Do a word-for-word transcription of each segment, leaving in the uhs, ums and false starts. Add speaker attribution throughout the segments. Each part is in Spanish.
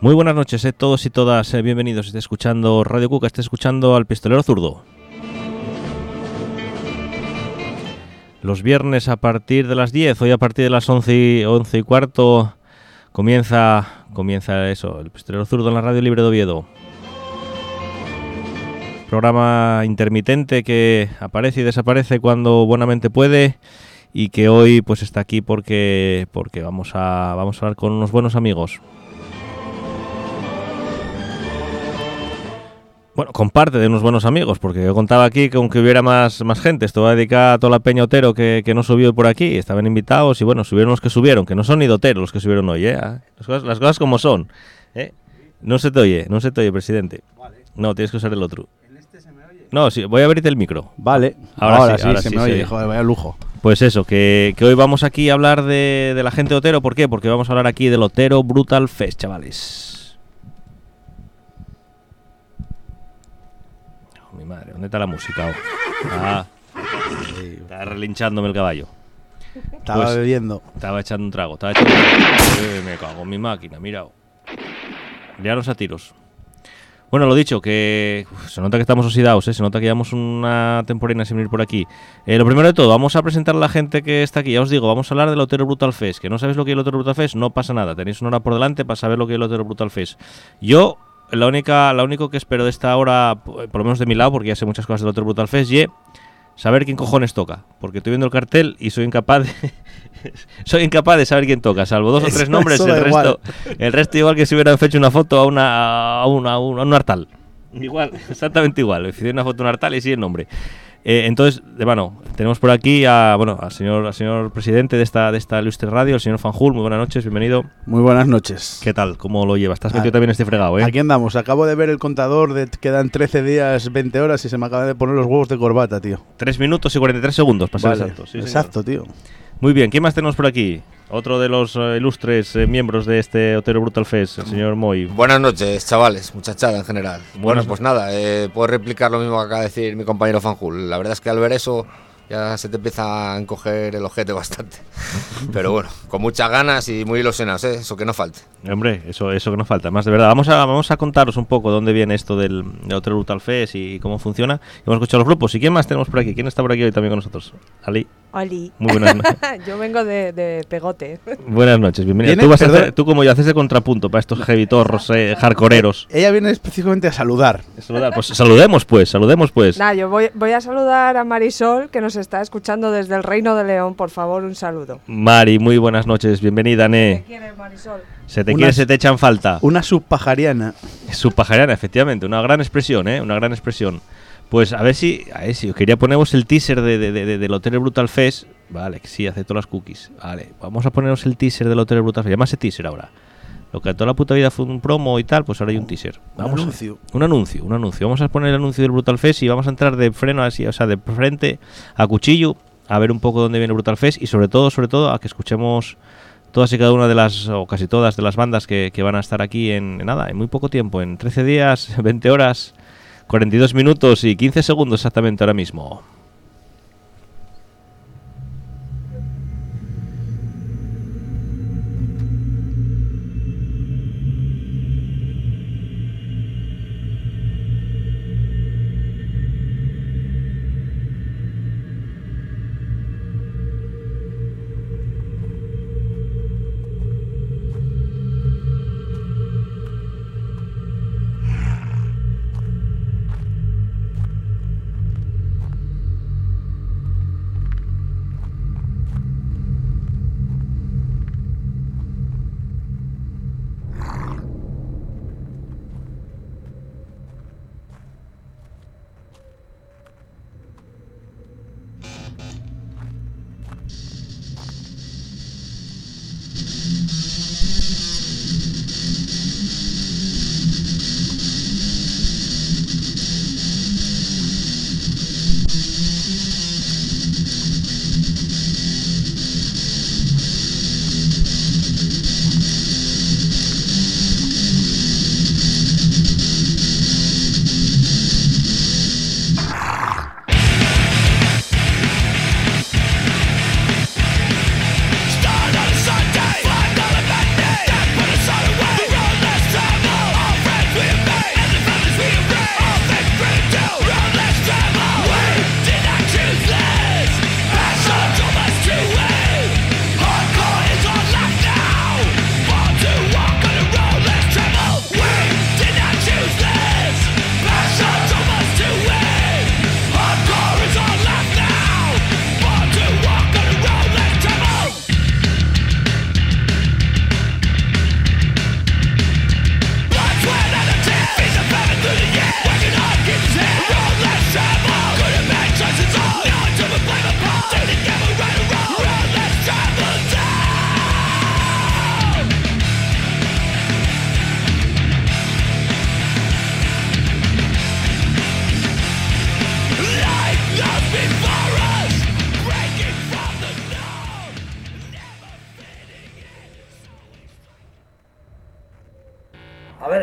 Speaker 1: Muy buenas noches, eh, todos y todas, eh, bienvenidos. Esté escuchando Radio Cuca, esté escuchando al Pistolero Zurdo. Los viernes a partir de las diez, hoy a partir de las once y, once y cuarto, comienza, comienza eso, el Pistolero Zurdo en la Radio Libre de Oviedo. Programa intermitente que aparece y desaparece cuando buenamente puede y que hoy pues está aquí porque, porque vamos a, vamos a hablar con unos buenos amigos. Bueno, con parte de unos buenos amigos, porque yo contaba aquí que aunque hubiera más, más gente, esto va a dedicar a toda la peña Otero que, que no subió por aquí, estaban invitados y bueno, subieron los que subieron, que no son ni de Otero los que subieron hoy, ¿eh? Las cosas, las cosas como son, ¿eh? No se te oye, no se te oye, presidente. Vale. No, tienes que usar el otro. ¿En este se me oye? No, sí, voy a abrirte el micro.
Speaker 2: Vale,
Speaker 1: ahora,
Speaker 2: ahora
Speaker 1: sí,
Speaker 2: sí,
Speaker 1: ahora
Speaker 2: se
Speaker 1: sí,
Speaker 2: me
Speaker 1: sí.
Speaker 2: oye, joder, vaya lujo.
Speaker 1: Pues eso, que, que hoy vamos aquí a hablar de, de la gente de Otero, ¿por qué? Porque vamos a hablar aquí del Otero Brutal Fest, chavales. Mi madre, ¿dónde está la música? Oh? Ah, está relinchándome el caballo.
Speaker 2: Estaba pues, bebiendo.
Speaker 1: Estaba echando un trago, estaba echando un trago. Eh, me cago en mi máquina, mira. Liaros a tiros. Bueno, lo dicho, que uf, se nota que estamos oxidados, ¿eh? Se nota que llevamos una temporina sin venir por aquí. Eh, lo primero de todo, vamos a presentar a la gente que está aquí. Ya os digo, vamos a hablar del Otero Brutal Fest. Que no sabéis lo que es el Otero Brutal Fest, no pasa nada. Tenéis una hora por delante para saber lo que es el Otero Brutal Fest. Yo... La única, la único que espero de esta hora, por lo menos de mi lado, porque ya sé muchas cosas del Otero Brutal Fest, y saber quién cojones toca. Porque estoy viendo el cartel y soy incapaz de, soy incapaz de saber quién toca, salvo dos o tres nombres, el resto, el resto igual que si hubieran hecho una foto a una a una, a un, a un hartal. Igual, exactamente igual. Hice una foto a un hartal y sí el nombre. Eh, entonces, de mano, tenemos por aquí a, bueno, al señor, al señor presidente de esta, de esta ilustre radio, el señor Fanjul. Muy buenas noches, bienvenido.
Speaker 2: Muy buenas noches.
Speaker 1: ¿Qué tal? ¿Cómo lo llevas? Estás metido ah, también este fregado, ¿eh?
Speaker 2: Aquí andamos. Acabo de ver el contador, de quedan trece días, veinte horas y se me acaban de poner los huevos de corbata, tío.
Speaker 1: tres minutos y cuarenta y tres segundos, para ser
Speaker 2: vale,
Speaker 1: exacto. Sí,
Speaker 2: exacto,
Speaker 1: señor.
Speaker 2: Tío.
Speaker 1: Muy bien, ¿quién más tenemos por aquí? Otro de los uh, ilustres eh, miembros de este Otero Brutal Fest, el señor Moy.
Speaker 3: Buenas noches, chavales, muchachada en general. Buenas bueno, pues nada, eh, puedo replicar lo mismo que acaba de decir mi compañero Fanjul. La verdad es que al ver eso ya se te empieza a encoger el ojete bastante. Pero bueno, con muchas ganas y muy ilusionados, ¿eh? Eso que no falte.
Speaker 1: Hombre, eso eso que no falta. Más de verdad, vamos a vamos a contaros un poco dónde viene esto del, del Otero Brutal Fest y cómo funciona. Y vamos a escuchar los grupos. ¿Y quién más tenemos por aquí? ¿Quién está por aquí hoy también con nosotros? Ali.
Speaker 4: Oli.
Speaker 1: Muy buenas noches.
Speaker 4: Yo vengo de, de pegote.
Speaker 1: Buenas noches, bienvenida. Tú, vas a hacer, tú como yo haces de contrapunto para estos heavitorros, eh, hardcoreeros.
Speaker 2: Ella viene específicamente a saludar.
Speaker 1: A saludar. Pues saludemos pues, saludemos pues.
Speaker 4: Nah, yo voy, voy a saludar a Marisol, que nos está escuchando desde el Reino de León. Por favor, un saludo.
Speaker 1: Mari, muy buenas noches, bienvenida, Ne.
Speaker 4: ¿Se te quiere, Marisol?
Speaker 1: Se te una, quiere, se te echan falta.
Speaker 2: Una subpajariana.
Speaker 1: Subpajariana, efectivamente, una gran expresión, ¿eh? Una gran expresión. Pues a ver si, a ver si os quería poneros el teaser de, de, de, de, del Otero Brutal Fest. Vale, sí, acepto las cookies. Vale, vamos a poneros el teaser del Otero Brutal Fest. Llámase teaser ahora. Lo que toda la puta vida fue un promo y tal, pues ahora hay un teaser. Vamos
Speaker 2: un anuncio.
Speaker 1: A, un anuncio, un anuncio. Vamos a poner el anuncio del Brutal Fest y vamos a entrar de freno así, o sea, de frente a cuchillo, a ver un poco dónde viene el Brutal Fest y sobre todo, sobre todo, a que escuchemos todas y cada una de las, o casi todas de las bandas que, que van a estar aquí en, en nada, en muy poco tiempo, en trece días, veinte horas, cuarenta y dos minutos y quince segundos exactamente ahora mismo.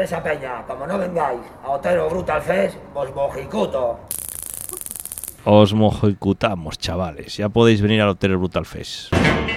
Speaker 5: esa peña, como no vengáis a Otero Brutal Fest, os mojicuto.
Speaker 1: Os mojicutamos, chavales. Ya podéis venir al Otero Brutal Fest.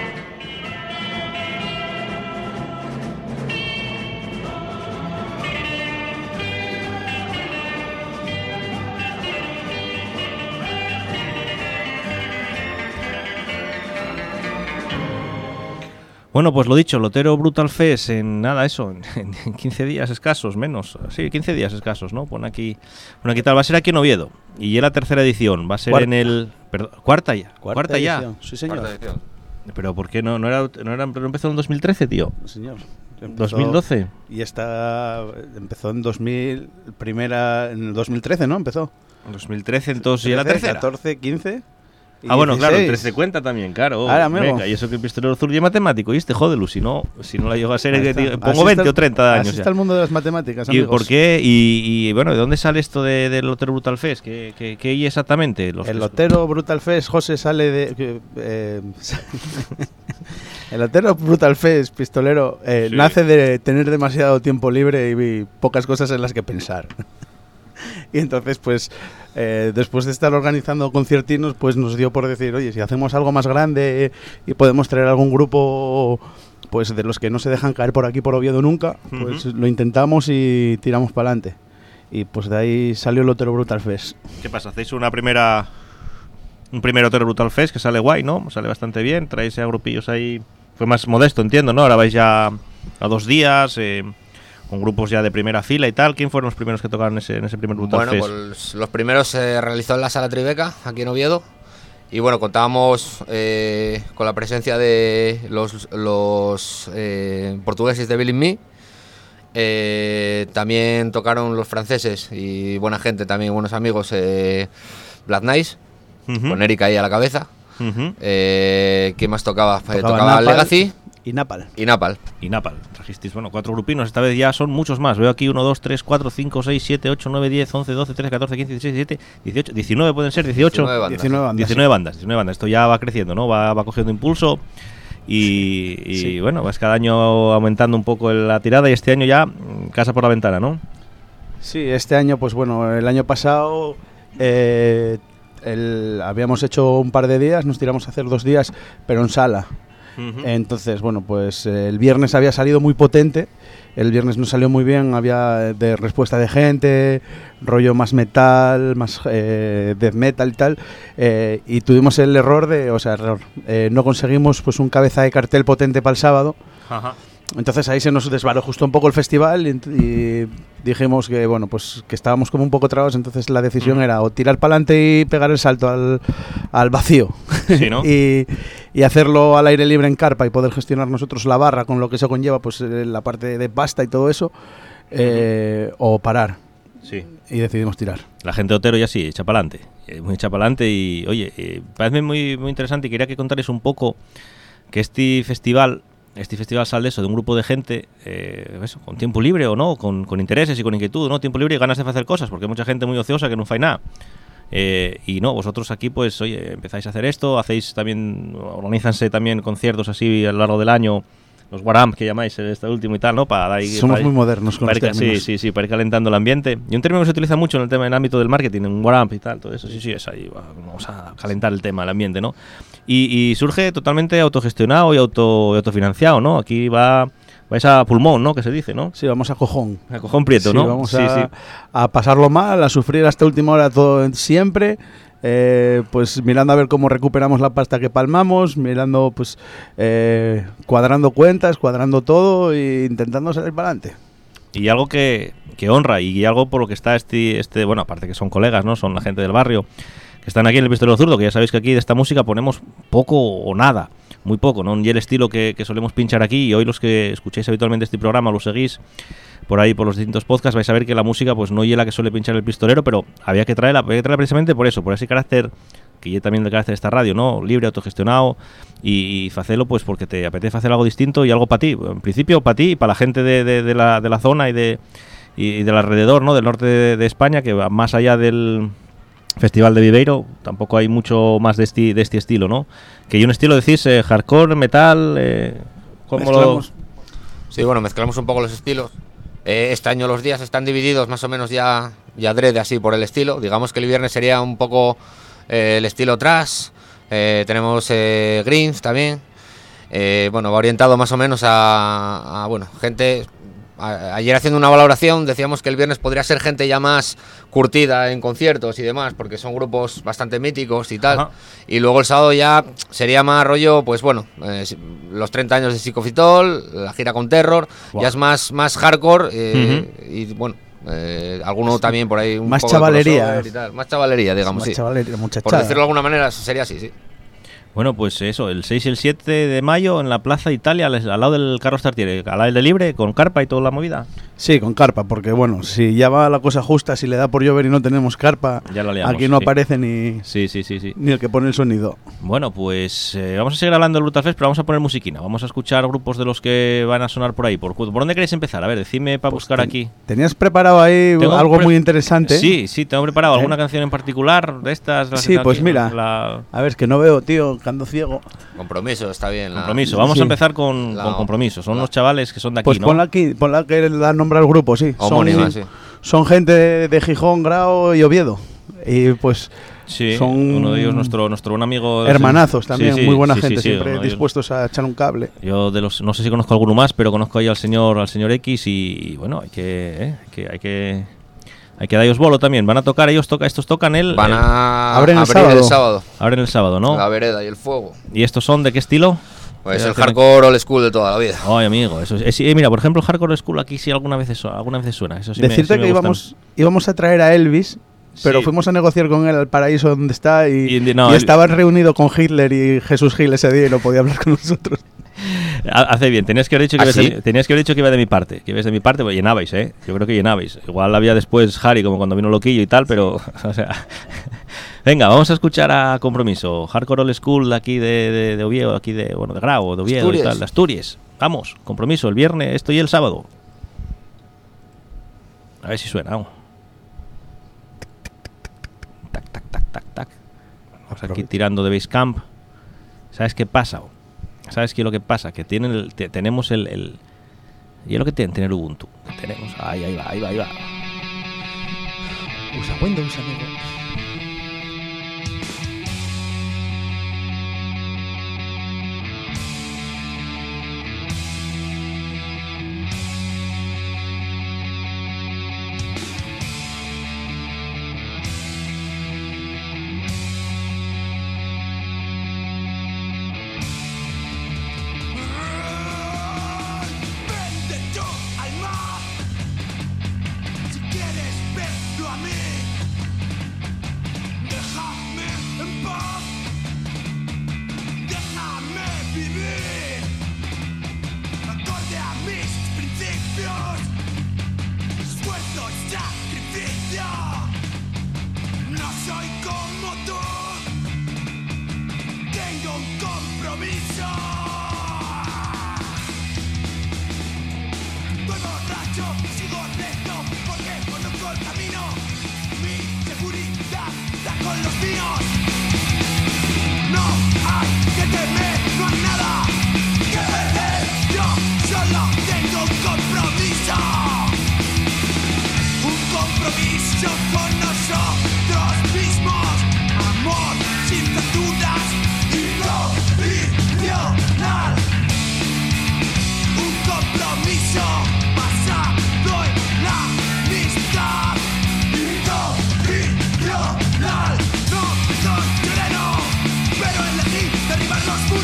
Speaker 1: Bueno, pues lo dicho, el Otero Brutal Fest en nada, eso, en, en quince días escasos, menos, sí, quince días escasos, ¿no? Pon aquí, pon aquí tal, va a ser aquí en Oviedo, y ya la tercera edición, va a ser
Speaker 2: Cuarta.
Speaker 1: en el, perdón, cuarta ya, cuarta, cuarta ya.
Speaker 2: edición. Sí, señor.
Speaker 3: Cuarta edición.
Speaker 1: Pero ¿por qué no, no era, no era, no empezó en dos mil trece, tío?
Speaker 2: Señor. Empezó-
Speaker 1: ¿dos mil doce?
Speaker 2: Y esta empezó en dos mil, primera, en el dos mil trece, ¿no? Empezó.
Speaker 1: dos mil trece, entonces, ¿y la
Speaker 2: trece,
Speaker 1: tercera?
Speaker 2: catorce, quince. y
Speaker 1: Ah, bueno, claro, el
Speaker 2: dieciséis.
Speaker 1: trece cuenta también, claro.
Speaker 2: Ahora, amigo.
Speaker 1: Venga, y eso que el pistolero zurdo y matemático, ¿viste? Jódelo, si no, si no la llego a ser,
Speaker 2: Ahí
Speaker 1: que
Speaker 2: está.
Speaker 1: digo,
Speaker 2: Así
Speaker 1: pongo
Speaker 2: está
Speaker 1: veinte
Speaker 2: el-
Speaker 1: o treinta años
Speaker 2: Así
Speaker 1: ya.
Speaker 2: está el mundo de las matemáticas,
Speaker 1: ¿Y
Speaker 2: amigos.
Speaker 1: por qué? Y, y, bueno, ¿de dónde sale esto de, del Otero Brutal Fest? ¿Qué, qué, qué hay exactamente? Los
Speaker 2: El
Speaker 1: que-
Speaker 2: Otero Brutal Fest, José, sale de... que, eh, el Otero Brutal Fest, pistolero, eh,
Speaker 1: Sí.
Speaker 2: nace de tener demasiado tiempo libre y, y pocas cosas en las que pensar. Y entonces, pues, eh, después de estar organizando conciertinos, pues nos dio por decir, oye, si hacemos algo más grande y podemos traer algún grupo, pues, de los que no se dejan caer por aquí por Oviedo nunca, pues
Speaker 1: Ujú.
Speaker 2: lo intentamos y tiramos para adelante. Y pues de ahí salió el Otero Brutal Fest.
Speaker 1: ¿Qué pasa? ¿Hacéis una primera... un primer Otero Brutal Fest que sale guay, ¿no? Sale bastante bien, traéis a grupillos ahí... Fue más modesto, entiendo, ¿no? Ahora vais ya a dos días, eh, con grupos ya de primera fila y tal. ¿Quién fueron los primeros que tocaron ese, en ese primer Brutal
Speaker 3: Bueno,
Speaker 1: Fest?
Speaker 3: pues los primeros se realizó en la Sala Tribeca, aquí en Oviedo. Y bueno, contábamos eh, con la presencia de los, los eh, portugueses de Bill and Me. Eh, también tocaron los franceses y buena gente, también buenos amigos, eh, Black Nice,
Speaker 1: Ujú,
Speaker 3: con Erika ahí a la cabeza.
Speaker 1: ujú.
Speaker 3: Eh, ¿Quién más tocaba? Eh,
Speaker 2: Tocaba
Speaker 3: tocaba
Speaker 2: Napalm
Speaker 3: Legacy
Speaker 2: y Napal.
Speaker 3: y Napal.
Speaker 1: Y Napal, trajisteis, bueno, cuatro grupinos, esta vez ya son muchos más. Veo aquí uno, dos, tres, cuatro, cinco, seis, siete, ocho, nueve, diez, once, doce, trece, catorce, quince, dieciséis, diecisiete, dieciocho, diecinueve pueden ser, dieciocho,
Speaker 3: diecinueve bandas.
Speaker 2: diecinueve bandas.
Speaker 1: diecinueve bandas, diecinueve bandas. Esto ya va creciendo, ¿no? Va, va cogiendo impulso y, y,
Speaker 2: Sí.
Speaker 1: bueno, vas cada año aumentando un poco la tirada y este año ya mm, casa por la ventana, ¿no?
Speaker 2: Sí, este año, pues bueno, el año pasado eh, el- habíamos hecho un par de días, nos tiramos a hacer dos días, pero en sala.
Speaker 1: Ujú.
Speaker 2: Entonces, bueno, pues eh, el viernes había salido muy potente, el viernes no salió muy bien, había de respuesta de gente, rollo más metal, más eh, death metal y tal, eh, y tuvimos el error de, o sea, error, eh, no conseguimos pues un cabeza de cartel potente para el sábado.
Speaker 1: Ajá.
Speaker 2: Entonces ahí se nos desbarajustó un poco el festival y, y dijimos que bueno pues que estábamos como un poco trabados, entonces la decisión
Speaker 1: Ujú.
Speaker 2: era o tirar para adelante y pegar el salto al, al vacío
Speaker 1: Sí, ¿no?
Speaker 2: y, y hacerlo al aire libre en carpa y poder gestionar nosotros la barra con lo que eso conlleva, pues eh, la parte de pasta y todo eso, eh, o parar,
Speaker 1: Sí.
Speaker 2: y decidimos tirar.
Speaker 1: La gente de Otero ya sí, echa para adelante. Muy echa para adelante y, oye, eh, parece muy, muy interesante y quería que contarais un poco que este festival, este festival sale de eso, de un grupo de gente, eh, eso, con tiempo libre o no, con, con intereses y con inquietud, ¿no? Tiempo libre y ganas de hacer cosas, porque hay mucha gente muy ociosa que no fai nada. Eh, y no, vosotros aquí, pues, oye, empezáis a hacer esto, hacéis también, organízanse también conciertos así a lo largo del año, los Waramp que llamáis, este último y tal, ¿no? Para dar ahí-
Speaker 2: Somos
Speaker 1: para-
Speaker 2: muy modernos con
Speaker 1: para
Speaker 2: los
Speaker 1: ir ca- sí,
Speaker 2: términos.
Speaker 1: sí, sí, para ir calentando el ambiente. Y un término que se utiliza mucho en el tema en el ámbito del marketing, en Waramp y tal, todo eso, sí, sí, es ahí, va, vamos a calentar el tema, el ambiente, ¿no? Y, y surge totalmente autogestionado y, auto, y autofinanciado, ¿no? Aquí va, vais a pulmón, ¿no? Que se dice, ¿no?
Speaker 2: Sí, vamos a cojón.
Speaker 1: A cojón prieto,
Speaker 2: Sí,
Speaker 1: ¿no?
Speaker 2: vamos
Speaker 1: sí,
Speaker 2: a,
Speaker 1: sí.
Speaker 2: a pasarlo mal, a sufrir hasta última hora todo siempre, eh, pues mirando a ver cómo recuperamos la pasta que palmamos, mirando, pues, eh, cuadrando cuentas, cuadrando todo e intentando salir para adelante.
Speaker 1: Y algo que, que honra y algo por lo que está este, este, bueno, aparte que son colegas, ¿no? Son la gente del barrio, que están aquí en el Pistolero Zurdo, que ya sabéis que aquí de esta música ponemos poco o nada, muy poco, ¿no? Y el estilo que, que solemos pinchar aquí, y hoy los que escucháis habitualmente este programa, lo seguís por ahí por los distintos podcasts, vais a ver que la música pues no es la que suele pinchar el pistolero, pero había que traerla, había que traerla precisamente por eso, por ese carácter, que ya también el carácter de esta radio, ¿no? Libre, autogestionado, y, y facelo pues porque te apetece hacer algo distinto y algo para ti. En principio para ti y para la gente de, de, de, la, de la zona y, de, y del alrededor, ¿no? Del norte de, de España, que va más allá del Festival de Viveiro, tampoco hay mucho más de este, de este estilo, ¿no? Que hay un estilo, decís, eh, hardcore, metal, eh, ¿cómo lo...?
Speaker 2: Mezclamos.
Speaker 3: Sí, bueno, mezclamos un poco los estilos. Eh, este año los días están divididos más o menos ya, ya adrede así por el estilo. Digamos que el viernes sería un poco eh, el estilo trash. Eh, tenemos eh, greens también. Eh, bueno, va orientado más o menos a, a bueno, gente... A, ayer haciendo una valoración decíamos que el viernes podría ser gente ya más curtida en conciertos y demás, porque son grupos bastante míticos y tal. Ajá. Y luego el sábado ya sería más rollo, pues bueno, eh, los treinta años de Psicofitol, la gira con Terror, wow. Ya es más, más hardcore eh, uh-huh. Y bueno, eh, alguno también por ahí un
Speaker 2: más
Speaker 3: poco
Speaker 2: chavalería,
Speaker 3: y tal. Más chavalería, digamos,
Speaker 2: más
Speaker 3: sí.
Speaker 2: Chavalería,
Speaker 3: por decirlo de alguna manera sería así, sí.
Speaker 1: Bueno, pues eso, el seis y el siete de mayo en la Plaza Italia, al, al lado del Carlos Tartiere, al aire libre, con carpa y toda la movida.
Speaker 2: Sí, con carpa, porque bueno, si ya va la cosa justa, si le da por llover y no tenemos carpa,
Speaker 1: ya lo liamos,
Speaker 2: aquí no
Speaker 1: sí.
Speaker 2: aparece ni,
Speaker 1: sí, sí, sí, sí.
Speaker 2: ni el que pone el sonido.
Speaker 1: Bueno, pues eh, vamos a seguir hablando del Brutal Fest, pero vamos a poner musiquina. Vamos a escuchar grupos de los que van a sonar por ahí. ¿Por, ¿por dónde queréis empezar? A ver, decidme para pues buscar
Speaker 2: ten,
Speaker 1: aquí.
Speaker 2: ¿Tenías preparado ahí tengo algo pre- muy interesante?
Speaker 1: Sí, sí, tengo preparado. ¿Alguna ¿Eh? canción en particular de estas?
Speaker 2: Sí, pues
Speaker 1: aquí,
Speaker 2: mira,
Speaker 1: la...
Speaker 2: a ver, es que no veo, tío, que ando ciego.
Speaker 3: Compromiso, está bien. La...
Speaker 1: Compromiso, vamos sí. a empezar con, la... con Compromiso. Son la... unos chavales que son de aquí,
Speaker 2: pues
Speaker 1: ¿no?
Speaker 2: Pues ponla aquí, ponla que da nombre al grupo, sí.
Speaker 3: Homónima,
Speaker 2: son,
Speaker 3: sí.
Speaker 2: Son gente de, de Gijón, Grao y Oviedo. Y pues...
Speaker 1: Sí,
Speaker 2: son
Speaker 1: uno de ellos nuestro nuestro buen amigo.
Speaker 2: Hermanazos también, sí, sí, muy buena
Speaker 1: sí,
Speaker 2: gente,
Speaker 1: sí, sí,
Speaker 2: siempre dispuestos a echar un cable.
Speaker 1: Yo de los no sé si conozco alguno más, pero conozco ahí al señor al señor X y, y bueno, hay que, eh, que hay que hay que darles bolo también. Van a tocar ellos toca estos tocan el
Speaker 3: van a
Speaker 2: abren el
Speaker 3: abrir
Speaker 2: sábado.
Speaker 3: el sábado.
Speaker 1: Abren el sábado, ¿no?
Speaker 3: La vereda y el fuego.
Speaker 1: ¿Y estos son de qué estilo?
Speaker 3: Pues el hardcore old school de toda la vida.
Speaker 1: Ay, amigo, eso es, eh, mira, por ejemplo, el hardcore old school aquí sí alguna vez eso, alguna vez suena, eso sí.
Speaker 2: Decirte
Speaker 1: me, sí
Speaker 2: que
Speaker 1: me
Speaker 2: íbamos íbamos a traer a Elvis. Pero sí. Fuimos a negociar con él al paraíso donde está y,
Speaker 1: y, no,
Speaker 2: y estaba el... reunido con Hitler y Jesús Gil ese día y no podía hablar con nosotros.
Speaker 1: Hace bien, tenías que haber dicho que,
Speaker 3: ¿Ah, sí?
Speaker 1: de, tenías que haber dicho que iba de mi parte, que ibas de mi parte, pues llenabais, ¿eh? Yo creo que llenabais. Igual había después Harry como cuando vino Loquillo y tal, pero, o sea... Venga, vamos a escuchar a Compromiso, Hardcore Old School de aquí de, de, de Oviedo, aquí de, bueno, de Grao, de Oviedo Asturias. Y tal, de Asturias. Vamos, Compromiso, el viernes, esto y el sábado. A ver si suena, vamos. Tac, tac, tac, tac, tac. Vamos aquí tirando de Basecamp. ¿Sabes qué pasa? ¿Sabes qué es lo que pasa? Que tienen el, te, tenemos el, el... Y es lo que tienen tener Ubuntu. Que tenemos. Ahí, ahí va, ahí va, ahí va. Usa Windows, amigo.
Speaker 6: Pero elegí derribar los muros.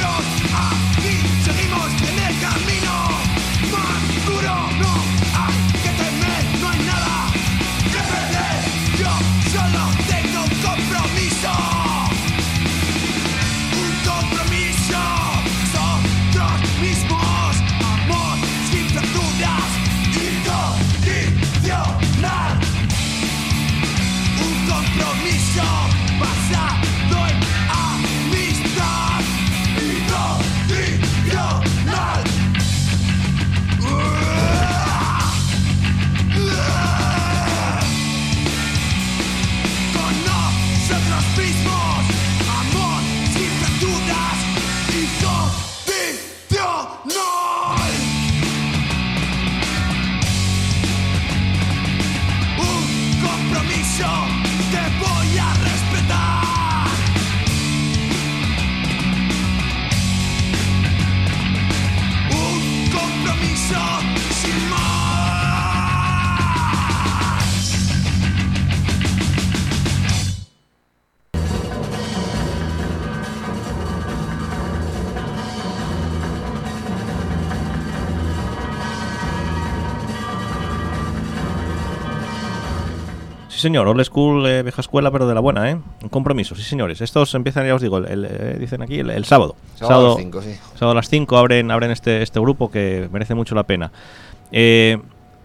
Speaker 1: señor, old school, eh, vieja escuela, pero de la buena, ¿eh? Un compromiso, sí, señores. Estos empiezan, ya os digo, el, el, eh, dicen aquí, el, el sábado.
Speaker 3: Sábado a las cinco, sí.
Speaker 1: Sábado a las cinco abren, abren este, este grupo que merece mucho la pena. Eh,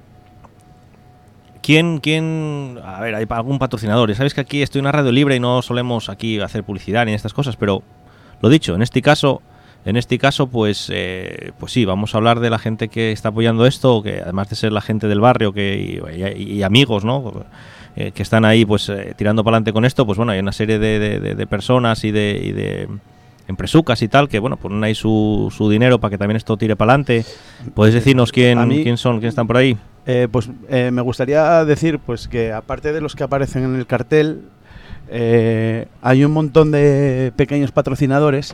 Speaker 1: ¿quién, quién...? A ver, hay algún patrocinador. Sabéis que aquí estoy en una radio libre y no solemos aquí hacer publicidad ni estas cosas, pero lo dicho, en este caso... En este caso, pues eh, pues sí, vamos a hablar de la gente que está apoyando esto, que además de ser la gente del barrio que y, y, y amigos, ¿no? Eh, que están ahí pues eh, tirando para adelante con esto, pues bueno, hay una serie de, de, de, de personas y de, y de empresucas y tal que, bueno, ponen ahí su, su dinero para que también esto tire para adelante. ¿Podéis decirnos quién,
Speaker 2: mí,
Speaker 1: quién son, quién están por ahí?
Speaker 2: Eh, pues eh, me gustaría decir pues que aparte de los que aparecen en el cartel, eh, hay un montón de pequeños patrocinadores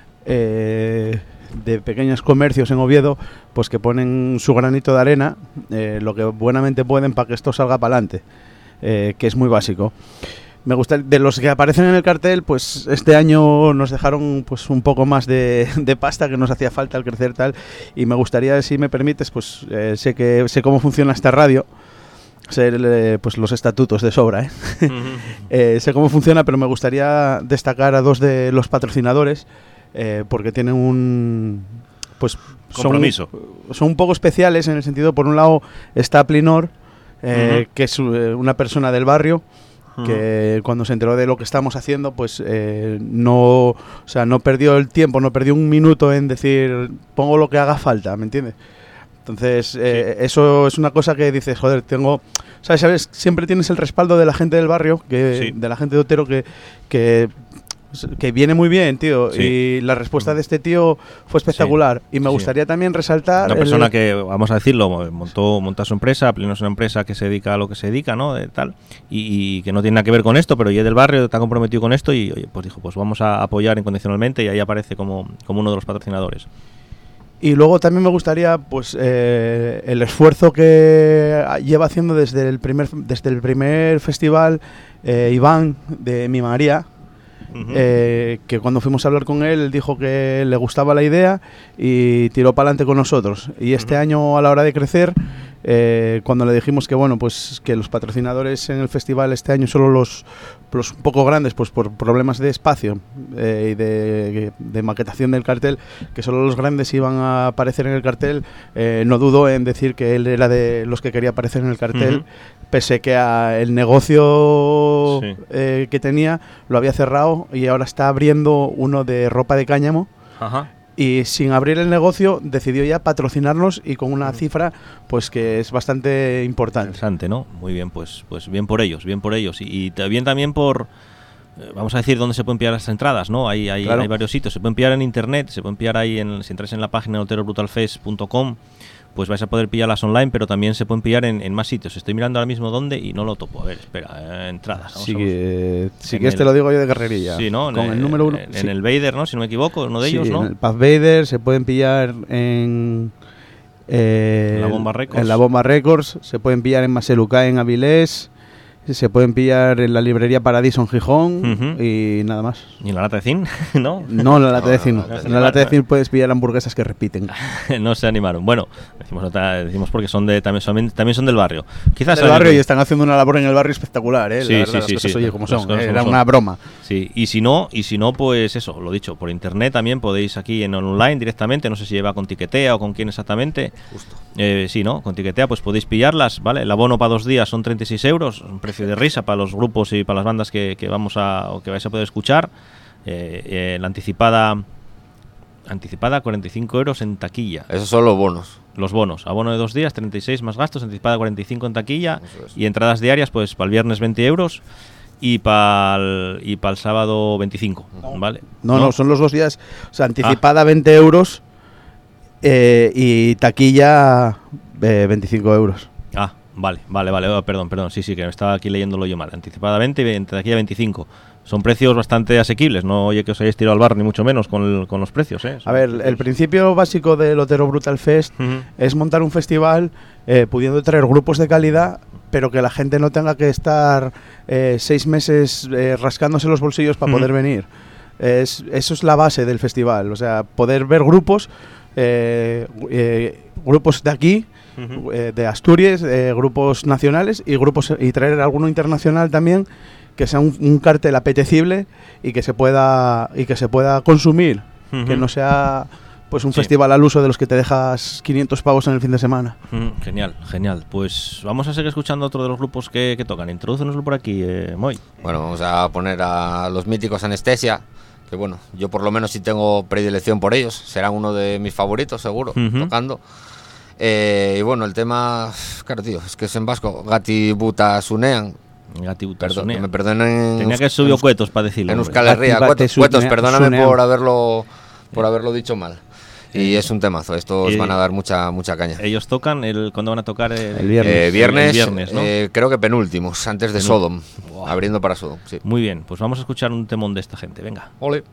Speaker 2: Eh, de pequeños comercios en Oviedo, pues que ponen su granito de arena, eh, lo que buenamente pueden para que esto salga para adelante, eh, que es muy básico. Me gusta, de los que aparecen en el cartel, pues este año nos dejaron pues un poco más de, de pasta que nos hacía falta al crecer tal, y me gustaría, si me permites, pues eh, sé que sé cómo funciona esta radio. Sé eh, pues los estatutos de sobra, ¿eh? Uh-huh. eh, sé cómo funciona, pero me gustaría destacar a dos de los patrocinadores. Eh, porque tienen un pues
Speaker 1: compromiso.
Speaker 2: Son, son un poco especiales en el sentido, por un lado está Plinor, eh, uh-huh. que es uh, una persona del barrio, uh-huh. que cuando se enteró de lo que estamos haciendo, pues eh, no, o sea, no perdió el tiempo, no perdió un minuto en decir pongo lo que haga falta, ¿me entiendes? Entonces eh, sí. Eso es una cosa que dices, joder, tengo, ¿sabes? ¿sabes? Siempre tienes el respaldo de la gente del barrio, que sí. de la gente de Otero que que que viene muy bien, tío, sí. y la respuesta de este tío fue espectacular, sí. y me gustaría sí. también resaltar...
Speaker 1: Una persona el... que, vamos a decirlo, montó monta su empresa, Pleno es una empresa que se dedica a lo que se dedica, ¿no?, de tal, y, y que no tiene nada que ver con esto, pero ya es del barrio, está comprometido con esto, y oye, pues dijo, pues vamos a apoyar incondicionalmente, y ahí aparece como, como uno de los patrocinadores.
Speaker 2: Y luego también me gustaría, pues, eh, el esfuerzo que lleva haciendo desde el primer, desde el primer festival eh, Iván de Mi María, Uh-huh. Eh, que cuando fuimos a hablar con él, él dijo que le gustaba la idea y tiró para adelante con nosotros. Y este uh-huh. año, a la hora de crecer, eh, cuando le dijimos que bueno, pues que los patrocinadores en el festival este año solo los, los un poco grandes, pues por problemas de espacio eh, y de, de maquetación del cartel, que solo los grandes iban a aparecer en el cartel, eh, no dudó en decir que él era de los que quería aparecer en el cartel, uh-huh. pese que a el negocio sí. eh, que tenía lo había cerrado y ahora está abriendo uno de ropa de cáñamo. Ajá. Y sin abrir el negocio decidió ya patrocinarnos y con una cifra pues que es bastante importante.
Speaker 1: Interesante, ¿no? Muy bien, pues pues bien por ellos, bien por ellos. Y, y bien también por, eh, vamos a decir, dónde se pueden pillar las entradas, ¿no? Hay, hay, claro. hay varios sitios. Se pueden pillar en internet, se pueden pillar ahí, en, si entráis en la página de otero brutal fest punto com, pues vais a poder pillarlas online, pero también se pueden pillar en, en más sitios. Estoy mirando ahora mismo dónde y no lo topo. A ver, espera, eh, entradas.
Speaker 2: Sí, que, sí que este el, lo digo yo de carrerilla.
Speaker 1: Sí, ¿no?
Speaker 2: Con
Speaker 1: en,
Speaker 2: el número uno.
Speaker 1: En,
Speaker 2: sí.
Speaker 1: en el Vader, ¿no? Si no me equivoco, uno de
Speaker 2: sí,
Speaker 1: ellos, ¿no?
Speaker 2: En el Path Vader se pueden pillar en... Eh,
Speaker 1: en la Bomba Records.
Speaker 2: En la Bomba Records. Se pueden pillar en Maselucá, en Avilés. Se pueden pillar en la librería Paradiso en Gijón uh-huh. y nada más.
Speaker 1: ¿Y en la lata de zinc? ¿No?
Speaker 2: No, en la lata de zinc. No. En la lata de zinc puedes pillar hamburguesas que repiten.
Speaker 1: No se animaron. Bueno, decimos, otra, decimos porque son de también son, también son del barrio. Quizás
Speaker 2: del barrio y están haciendo una labor en el barrio espectacular, ¿eh?
Speaker 1: Sí,
Speaker 2: la verdad,
Speaker 1: sí,
Speaker 2: las
Speaker 1: sí,
Speaker 2: cosas,
Speaker 1: sí.
Speaker 2: Oye, como son.
Speaker 1: Como
Speaker 2: Era
Speaker 1: son.
Speaker 2: Una broma.
Speaker 1: Sí, y si no, y si no, pues eso, lo dicho, por internet también podéis aquí en online directamente, no sé si lleva con Tiquetea o con quién exactamente. Justo. Eh, sí, ¿no? Con Tiquetea pues podéis pillarlas, ¿vale? El abono para dos días son treinta y seis euros, un precio de risa para los grupos y para las bandas que, que vamos a o que vais a poder escuchar. Eh, eh, la anticipada anticipada cuarenta y cinco euros en taquilla.
Speaker 3: Esos son los bonos.
Speaker 1: Los bonos, abono de dos días, treinta y seis más gastos, anticipada cuarenta y cinco en taquilla y entradas diarias pues para el viernes veinte euros y para el y para el sábado veinticinco,
Speaker 2: no.
Speaker 1: ¿vale?
Speaker 2: No, no, no, son los dos días, o sea, anticipada ah. veinte euros eh, y taquilla eh, veinticinco euros.
Speaker 1: Ah, vale, vale, vale, oh, perdón, perdón, sí, sí, que me estaba aquí leyéndolo yo mal. Anticipadamente y taquilla veinticinco. Son precios bastante asequibles, no oye que os hayáis tirado al bar ni mucho menos con, el, con los precios, ¿eh?
Speaker 2: A ver, precios. El principio básico del Otero Brutal Fest uh-huh. es montar un festival eh, pudiendo traer grupos de calidad, pero que la gente no tenga que estar eh, seis meses eh, rascándose los bolsillos para uh-huh. poder venir. Es, eso es la base del festival, o sea, poder ver grupos eh, eh, grupos de aquí, uh-huh. eh, de Asturias, eh, grupos nacionales y grupos y traer alguno internacional también, que sea un, un cartel apetecible y que se pueda y que se pueda consumir, uh-huh. que no sea pues un sí. festival al uso de los que te dejas quinientos pavos en el fin de semana.
Speaker 1: Mm, genial, genial. Pues vamos a seguir escuchando otro de los grupos que, que tocan. Introdúcenoslo por aquí, eh, Moy.
Speaker 3: Bueno, vamos a poner a los míticos Anestesia, que bueno, yo por lo menos sí tengo predilección por ellos. Serán uno de mis favoritos, seguro, uh-huh. tocando. Eh, y bueno, el tema, claro, tío, es que es en vasco, Gati Buta Sunean.
Speaker 1: Gati Buta
Speaker 3: Perdón,
Speaker 1: Sunean.
Speaker 3: que me perdonen.
Speaker 1: Tenía que subir cuetos para decirlo.
Speaker 3: En Euskal Herria, cuetos, cuetos, perdóname sunean. por haberlo por haberlo dicho mal. Y es un temazo, estos van a dar mucha mucha caña.
Speaker 1: Ellos tocan, el ¿cuándo van a tocar? El,
Speaker 2: el viernes.
Speaker 3: Eh, viernes,
Speaker 1: el viernes ¿no?
Speaker 3: eh, creo que penúltimos, antes de Penú- Sodom, wow. abriendo para Sodom. Sí.
Speaker 1: Muy bien, pues vamos a escuchar un temón de esta gente, venga.
Speaker 3: Ole.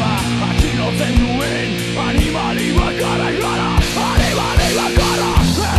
Speaker 6: Animal y bacarra y gara, animal y bacarra.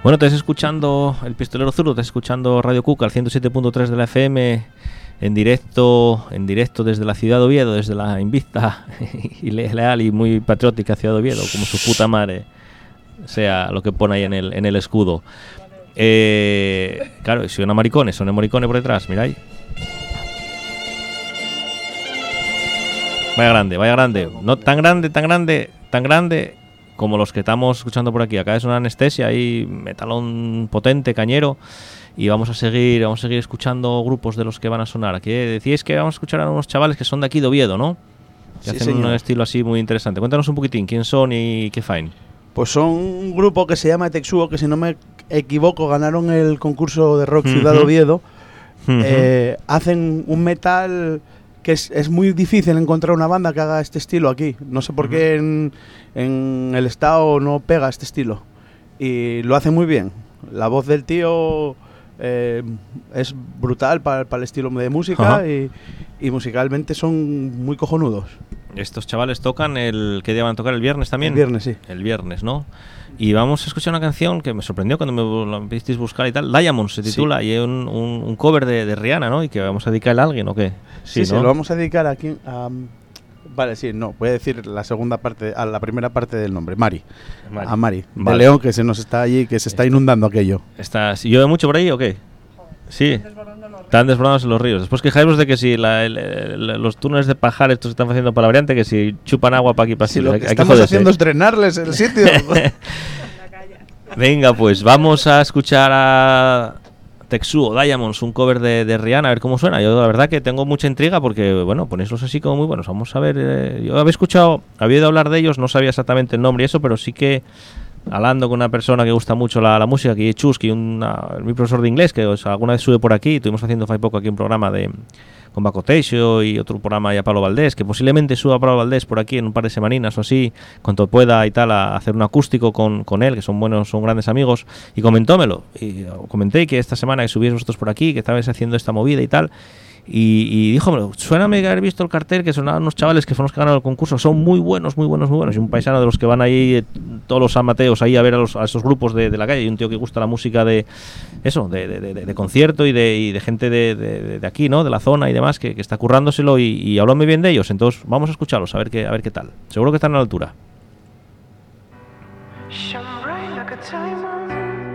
Speaker 1: Bueno, te estás escuchando El Pistolero Zurdo, te estás escuchando Radio Cuca al ciento siete punto tres de la F M en directo, en directo desde la ciudad de Oviedo, desde la invicta y leal y muy patriótica ciudad de Oviedo, como su puta madre sea lo que pone ahí en el, en el escudo. Eh, claro, si una maricones, son maricones por detrás, mirad. Vaya grande, vaya grande. No tan grande, tan grande, tan grande como los que estamos escuchando por aquí. Acá es una anestesia y metalón potente, cañero. Y vamos a seguir, vamos a seguir escuchando grupos de los que van a sonar. Aquí decíais que vamos a escuchar a unos chavales que son de aquí de Oviedo, ¿no? Que
Speaker 2: Sí,
Speaker 1: hacen
Speaker 2: señor.
Speaker 1: un estilo así muy interesante. Cuéntanos un poquitín quién son y qué faen.
Speaker 2: Pues son un grupo que se llama Texuo, que si no me equivoco ganaron el concurso de rock Ciudad de
Speaker 1: Ujú.
Speaker 2: Oviedo.
Speaker 1: Ujú.
Speaker 2: Eh, hacen un metal que es, es muy difícil encontrar una banda que haga este estilo aquí. No sé por qué en, en el estado no pega este estilo. Y lo hacen muy bien. La voz del tío eh, es brutal para el estilo de música
Speaker 1: Ajá.
Speaker 2: y, y musicalmente son muy cojonudos.
Speaker 1: Estos chavales tocan el... ¿Qué día van a tocar? ¿El viernes también?
Speaker 2: El viernes, sí.
Speaker 1: El viernes, ¿no? Y vamos a escuchar una canción que me sorprendió cuando me la empezasteis a buscar y tal. Diamond se titula, y es un, un, un cover de, de Rihanna, ¿no? Y que vamos a dedicarle a alguien, ¿o qué?
Speaker 2: Sí,
Speaker 1: ¿no?
Speaker 2: sí, lo vamos a dedicar aquí a... Vale, sí, no, voy a decir la segunda parte, a la primera parte del nombre, Mari.
Speaker 1: Mari.
Speaker 2: A Mari,
Speaker 1: Vale.
Speaker 2: de León, que se nos está allí, que se está inundando aquello.
Speaker 1: ¿Estás, ¿Llueve mucho por ahí o qué? Sí. Están desbordados en los ríos. Después quejaros de que si la, el, el, los túneles de pajar estos que están haciendo para la variante, que si chupan agua para aquí para
Speaker 2: Si
Speaker 1: allí.
Speaker 2: lo
Speaker 1: Hay-
Speaker 2: que
Speaker 1: hay
Speaker 2: estamos
Speaker 1: joderse.
Speaker 2: haciendo es drenarles el sitio.
Speaker 1: Venga, pues vamos a escuchar a Texuo Diamonds, un cover de, de Rihanna, a ver cómo suena. Yo la verdad que tengo mucha intriga porque, bueno, ponéislos así como muy buenos. Vamos a ver, eh, yo había escuchado, había oído hablar de ellos, no sabía exactamente el nombre y eso, pero sí que hablando con una persona que gusta mucho la, la música, que es Chusky, una, mi profesor de inglés, que o sea, alguna vez sube por aquí, estuvimos haciendo hace poco aquí un programa de con Bacoteixo y otro programa ya Pablo Valdés, que posiblemente suba Pablo Valdés por aquí en un par de semaninas o así, cuanto pueda y tal, a hacer un acústico con, con él, que son buenos, son grandes amigos, y comentómelo, y comenté que esta semana que subís vosotros por aquí, que estabais haciendo esta movida y tal, y, y dijo, suéname haber visto el cartel, que sonaban unos chavales que fueron los que ganaron el concurso, son muy buenos, muy buenos, muy buenos, y un paisano de los que van ahí, eh, todos los San Mateos ahí a ver a, los, a esos grupos de, de la calle, y un tío que gusta la música de eso, de, de, de, de concierto y de, y de gente de, de, de aquí, ¿no? De la zona y demás, que, que está currándoselo y, y habló muy bien de ellos, entonces vamos a escucharlos, a ver qué, a ver qué tal. Seguro que están a la altura.
Speaker 6: Shine bright like a diamond.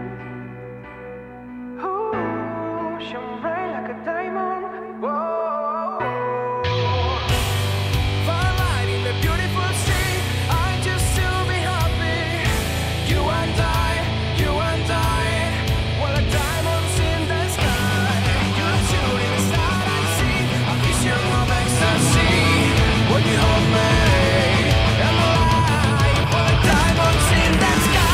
Speaker 6: Ooh, shine bright like a diamond. Whoa. Far light in the beautiful sea. I just to be happy. You and I, you and I. Well, like diamonds in the sky. You're the shooting star I see. A vision of ecstasy. When you hold me, I'm alive. Well, like diamonds in the sky.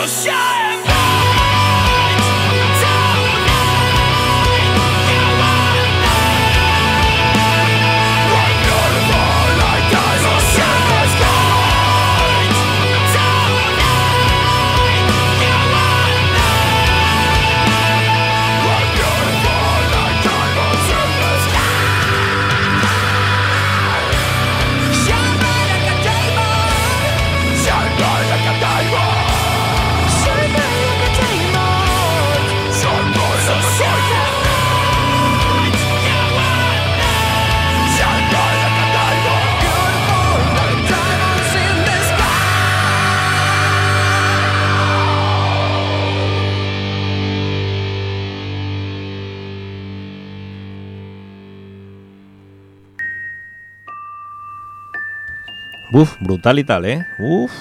Speaker 1: Uf, brutal y tal, ¿eh? Uf.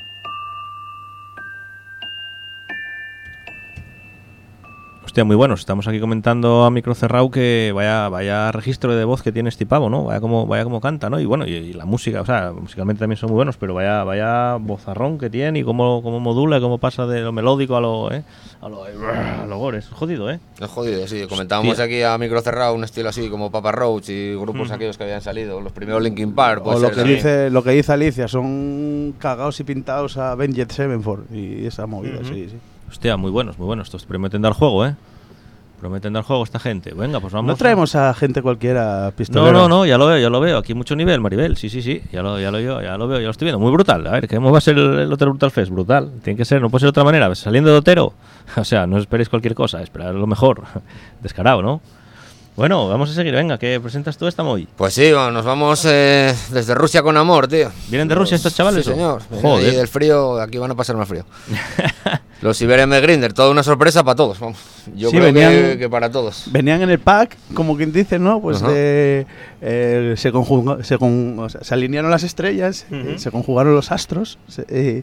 Speaker 1: Hostia, muy buenos. Estamos aquí comentando a micro cerrado que vaya vaya registro de voz que tiene este pavo, ¿no? Vaya como vaya como canta, ¿no? Y bueno, y, y la música, o sea, musicalmente también son muy buenos, pero vaya vaya vozarrón que tiene y cómo, cómo modula, cómo pasa de lo melódico a lo, ¿eh? A lo, a lo gore. Es jodido, ¿eh?
Speaker 3: Es jodido, sí. Comentábamos
Speaker 1: Hostia.
Speaker 3: aquí a micro cerrado un estilo así como Papa Roach y grupos
Speaker 1: Mm.
Speaker 3: aquellos que habían salido, los primeros Linkin Park. puede
Speaker 2: O lo
Speaker 3: ser
Speaker 2: que,
Speaker 3: también.
Speaker 2: dice, lo que dice Alicia, son cagados y pintados a Avenged Sevenfold y esa movida,
Speaker 1: Ujú.
Speaker 2: sí, sí.
Speaker 1: Hostia, muy buenos, muy buenos. Estos prometen dar juego, ¿eh? Prometen dar juego esta gente. Venga, pues vamos.
Speaker 2: No traemos a gente cualquiera
Speaker 1: No,
Speaker 2: pistolera.
Speaker 1: no, no, ya lo veo, ya lo veo. Aquí mucho nivel, Maribel. Sí, sí, sí. Ya lo, ya lo, yo, ya lo veo, ya lo estoy viendo. Muy brutal. A ver, ¿cómo va a ser el, el Otero Brutal Fest? Brutal. Tiene que ser, no puede ser de otra manera. Saliendo de Otero. O sea, no esperéis cualquier cosa, esperad lo mejor. Descarado, ¿no? Bueno, vamos a seguir. Venga, ¿qué presentas tú esta hoy?
Speaker 3: Pues sí, bueno, nos vamos eh, desde Rusia con amor, tío.
Speaker 1: ¿Vienen de Rusia estos chavales?
Speaker 3: Sí,
Speaker 1: o?
Speaker 3: señor. Vienen
Speaker 1: Joder.
Speaker 3: ahí del frío, aquí van a pasar más frío. Los Siberian Grinder, toda una sorpresa para todos. Vamos. Yo
Speaker 2: Sí,
Speaker 3: creo que,
Speaker 2: venían-
Speaker 3: que para todos.
Speaker 2: Venían en el pack, como quien dice, ¿no? Pues
Speaker 3: Ajá.
Speaker 2: de, eh, se, conjuga- se, con- o sea, se alinearon las estrellas, eh,
Speaker 1: Ujú.
Speaker 2: se conjugaron los astros. se- eh,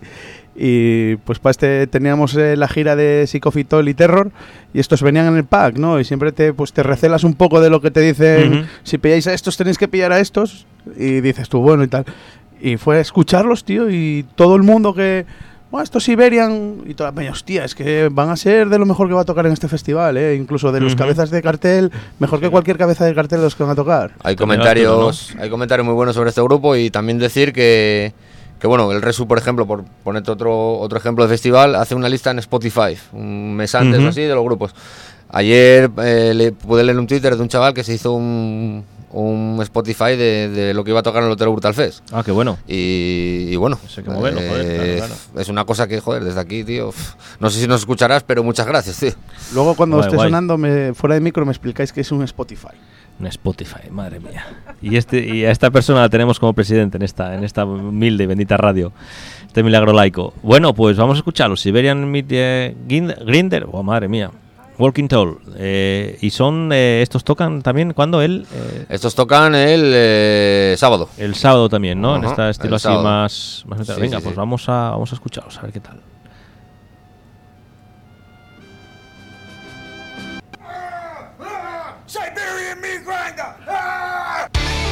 Speaker 2: y pues para este teníamos eh, la gira de Psicofitol y Terror, y estos venían en el pack, ¿no? Y siempre te, pues, te recelas un poco de lo que te dicen.
Speaker 1: Ujú.
Speaker 2: Si pilláis a estos, tenéis que pillar a estos. Y dices tú, bueno, y tal. Y fue escucharlos, tío, y todo el mundo que. Bueno, estos Siberian y toda la peña, hostia, es que van a ser de lo mejor que va a tocar en este festival, ¿eh? Incluso de los
Speaker 1: Ujú.
Speaker 2: cabezas de cartel, mejor que cualquier cabeza de cartel de los que van a tocar.
Speaker 3: Hay
Speaker 1: También
Speaker 3: comentarios, hay comentarios muy buenos sobre este grupo y también decir que, que bueno, el Resu, por ejemplo, por ponerte otro, otro ejemplo de festival, hace una lista en Spotify, un mes antes
Speaker 1: Ujú.
Speaker 3: o así, de los grupos. Ayer eh, le pude leer un Twitter de un chaval que se hizo un, un Spotify de, de lo que iba a tocar en el Hotel Brutal Fest.
Speaker 1: Ah, qué bueno.
Speaker 3: Y, y bueno,
Speaker 1: Eso hay que moverlo, joder, claro, claro.
Speaker 3: es una cosa que, joder, desde aquí, tío, f- no sé si nos escucharás, pero muchas gracias, tío.
Speaker 2: Luego cuando
Speaker 1: Guay,
Speaker 2: esté
Speaker 1: guay.
Speaker 2: sonando me, fuera de micro me explicáis que es un Spotify.
Speaker 1: Un Spotify, madre mía. Y este y a esta persona la tenemos como presidente en esta en esta humilde y bendita radio. Este milagro laico. Bueno, pues vamos a escucharlo. Siberian Media Grinder. Oh, madre mía. Walking Tall. Eh, y son eh, estos tocan también cuando él eh,
Speaker 3: Estos tocan el eh, sábado.
Speaker 1: el sábado también, ¿no? En
Speaker 3: Ajá,
Speaker 1: este estilo
Speaker 3: el
Speaker 1: así
Speaker 3: sábado.
Speaker 1: más, más
Speaker 3: Sí,
Speaker 1: venga,
Speaker 3: sí,
Speaker 1: pues
Speaker 3: sí.
Speaker 1: vamos a vamos a escucharlos, a ver qué tal.
Speaker 6: Siberian meat grinder! Ah!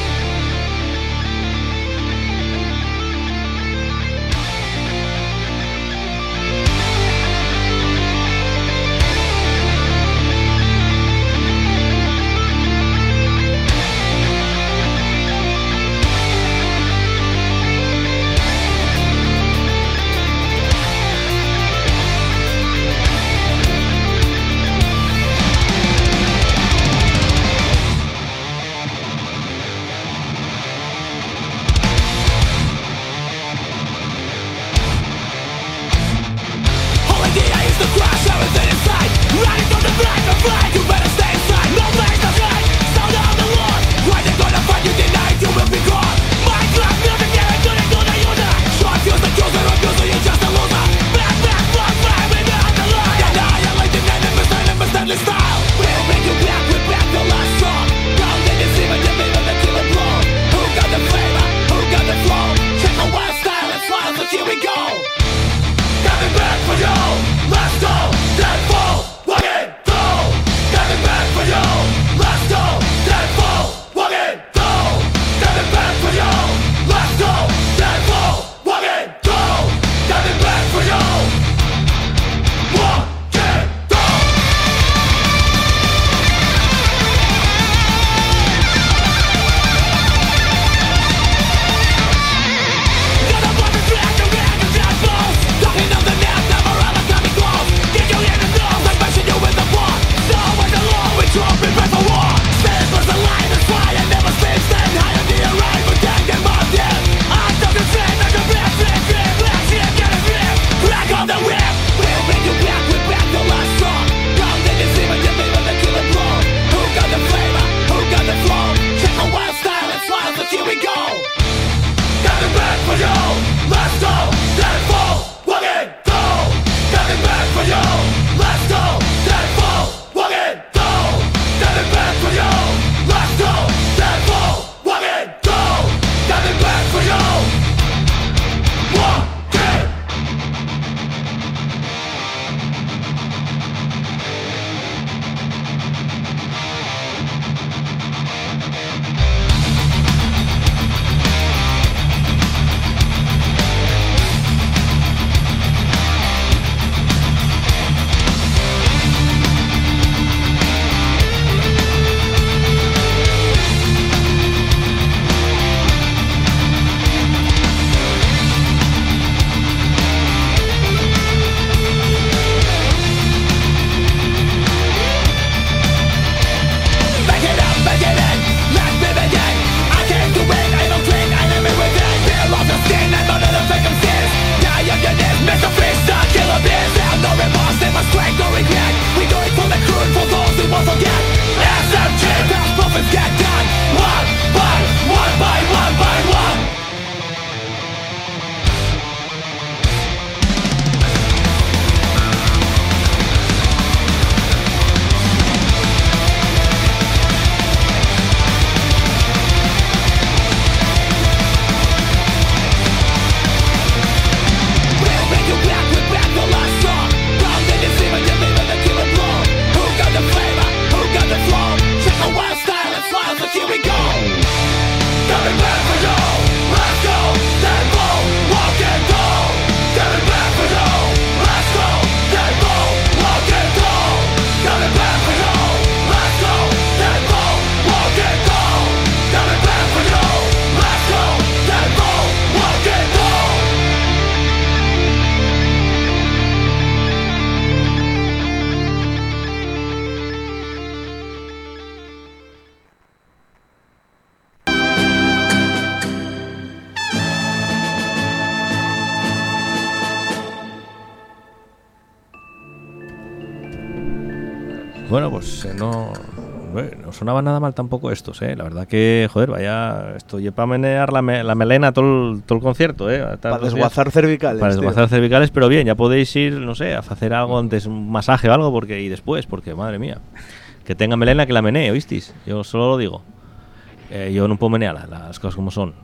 Speaker 6: Whole idea is to crush everything inside. Running from the black and flag, you better stay inside. No place to hide. Sound of the Lord. Why they gonna find you tonight? You will be gone. Minecraft music, yeah, do they do the user? Confuse the user, abuser, you're just a loser. Back, back, back, back, we behind the line. Annihilating enemies, enemies, deadly style. We'll bring you back, we're back, the last song. Ground in the sea, but you live in the killing blow. Who got the flavor? Who got the flow? Check the wild style and fly, so here we go. Coming back for you, let's go, deadfall, walk it through. Coming back for you, let's go, deadfall, walk it through. Coming back for you, let's go, deadfall, walk it through. Coming back for you. back of the whip. We'll bring you back, we're back the last straw. Come then you see when you leave with the killing blow. Who got the flavor? Who got the flow? Check a wild style and smiles, but here we go. Coming back for you, let's go. Let it fall, walk it, go. Coming back for you, let's go. Let it fall, walk it, go. Coming back for you, let's go. Let it fall, walk it, go. Coming back for you. Walk it. Back it up, back it in, let's live again. I came to win, I don't drink, I live it within. Feel off the skin and none of the circumstance. Die of your knees, make a face, not kill a bitch. Have no remorse, they must strength, no regret. We do it for the crew, for those who won't forget. S M G, past prophets get done. One by one by one by one. We'll bring you back, we're back the last straw. Come then you see when you leave with the killing blow. Who got the flavor? Who got the flow? Check a wild style and smiles, but here we go. Coming back for you, let's go. Then go, walk and go. Coming back for you, let's go. Then go, walk and go. Coming back for you, let's go. Then go, walk and go. Coming back for you, let's go. Then go, walk and go.
Speaker 1: Bueno, pues eh, no, bueno, no sonaba nada mal tampoco estos, ¿eh? La verdad que, joder, vaya, estoy para menear la, me- la melena todo el, todo el concierto, ¿eh?
Speaker 2: Para desguazar cervicales.
Speaker 1: Para
Speaker 2: tío.
Speaker 1: desguazar cervicales, pero bien, ya podéis ir, no sé, a hacer algo antes, un masaje o algo, porque y después, porque, madre mía, que tenga melena que la menee, ¿oísteis? Yo solo lo digo. Eh, yo no puedo menear las cosas como son.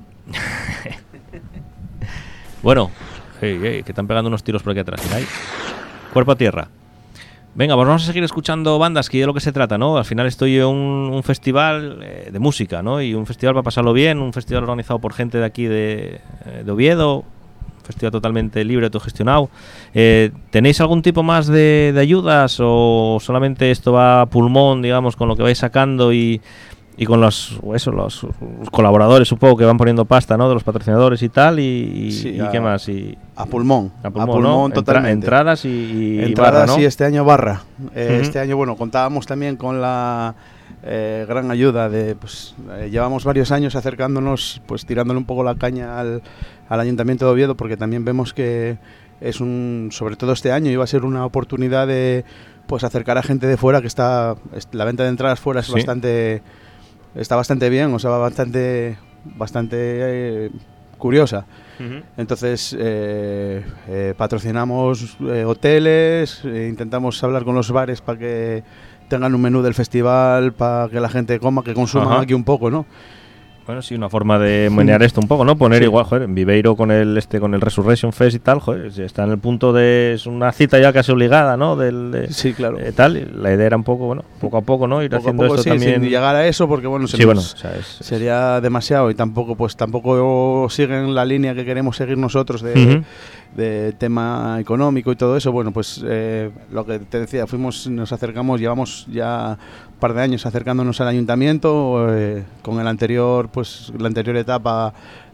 Speaker 1: Bueno, hey, hey, que están pegando unos tiros por aquí atrás, ¿miráis? Cuerpo a tierra. Venga, pues vamos a seguir escuchando bandas, que de lo que se trata, ¿no? Al final estoy en un, un festival eh, de música, ¿no? Y un festival para pasarlo bien, un festival organizado por gente de aquí de, eh, de Oviedo, un festival totalmente libre, autogestionado. Eh, ¿Tenéis algún tipo más de, de ayudas o solamente esto va a pulmón, digamos, con lo que vais sacando y, y con los, eso, los, los colaboradores, supongo, que van poniendo pasta, ¿no? De los patrocinadores y tal, y, y,
Speaker 2: Sí,
Speaker 1: y
Speaker 2: a-
Speaker 1: qué más? Y,
Speaker 2: A pulmón.
Speaker 1: a pulmón, ¿no? Entra-
Speaker 2: totalmente.
Speaker 1: entradas y, y
Speaker 2: Entradas,
Speaker 1: barra, ¿no?
Speaker 2: sí, este año barra. Eh,
Speaker 1: Ujú.
Speaker 2: Este año, bueno, contábamos también con la eh, gran ayuda de, pues, eh, llevamos varios años acercándonos, pues, tirándole un poco la caña al, al Ayuntamiento de Oviedo, porque también vemos que es un, sobre todo este año, iba a ser una oportunidad de, pues, acercar a gente de fuera, que está, es- la venta de entradas fuera es
Speaker 1: Sí.
Speaker 2: bastante, está bastante bien, o sea, bastante, bastante eh, curiosa.
Speaker 1: Ujú.
Speaker 2: Entonces eh, eh, patrocinamos eh, hoteles, eh, intentamos hablar con los bares para que tengan un menú del festival, para que la gente coma, que consuma
Speaker 1: Ajá.
Speaker 2: aquí un poco, ¿no?
Speaker 1: Bueno, sí, una forma de menear esto un poco, ¿no? Poner
Speaker 2: Sí.
Speaker 1: igual, joder, en Viveiro con el este con el Resurrection Fest y tal, joder, si está en el punto de es una cita ya casi obligada, ¿no? Del de,
Speaker 2: Sí, claro.
Speaker 1: eh, tal, y la idea era un poco, bueno, poco a poco, ¿no? Ir
Speaker 2: Poco a
Speaker 1: haciendo
Speaker 2: poco,
Speaker 1: esto
Speaker 2: sí,
Speaker 1: también.
Speaker 2: sin llegar a eso, porque bueno, se
Speaker 1: Sí,
Speaker 2: nos-
Speaker 1: bueno, o sea, es-
Speaker 2: sería demasiado y tampoco, pues tampoco siguen la línea que queremos seguir nosotros de,
Speaker 1: Ujú.
Speaker 2: de tema económico y todo eso. Bueno, pues eh, lo que te decía, fuimos, nos acercamos, llevamos ya un par de años acercándonos al ayuntamiento. Eh, con el anterior, pues la anterior etapa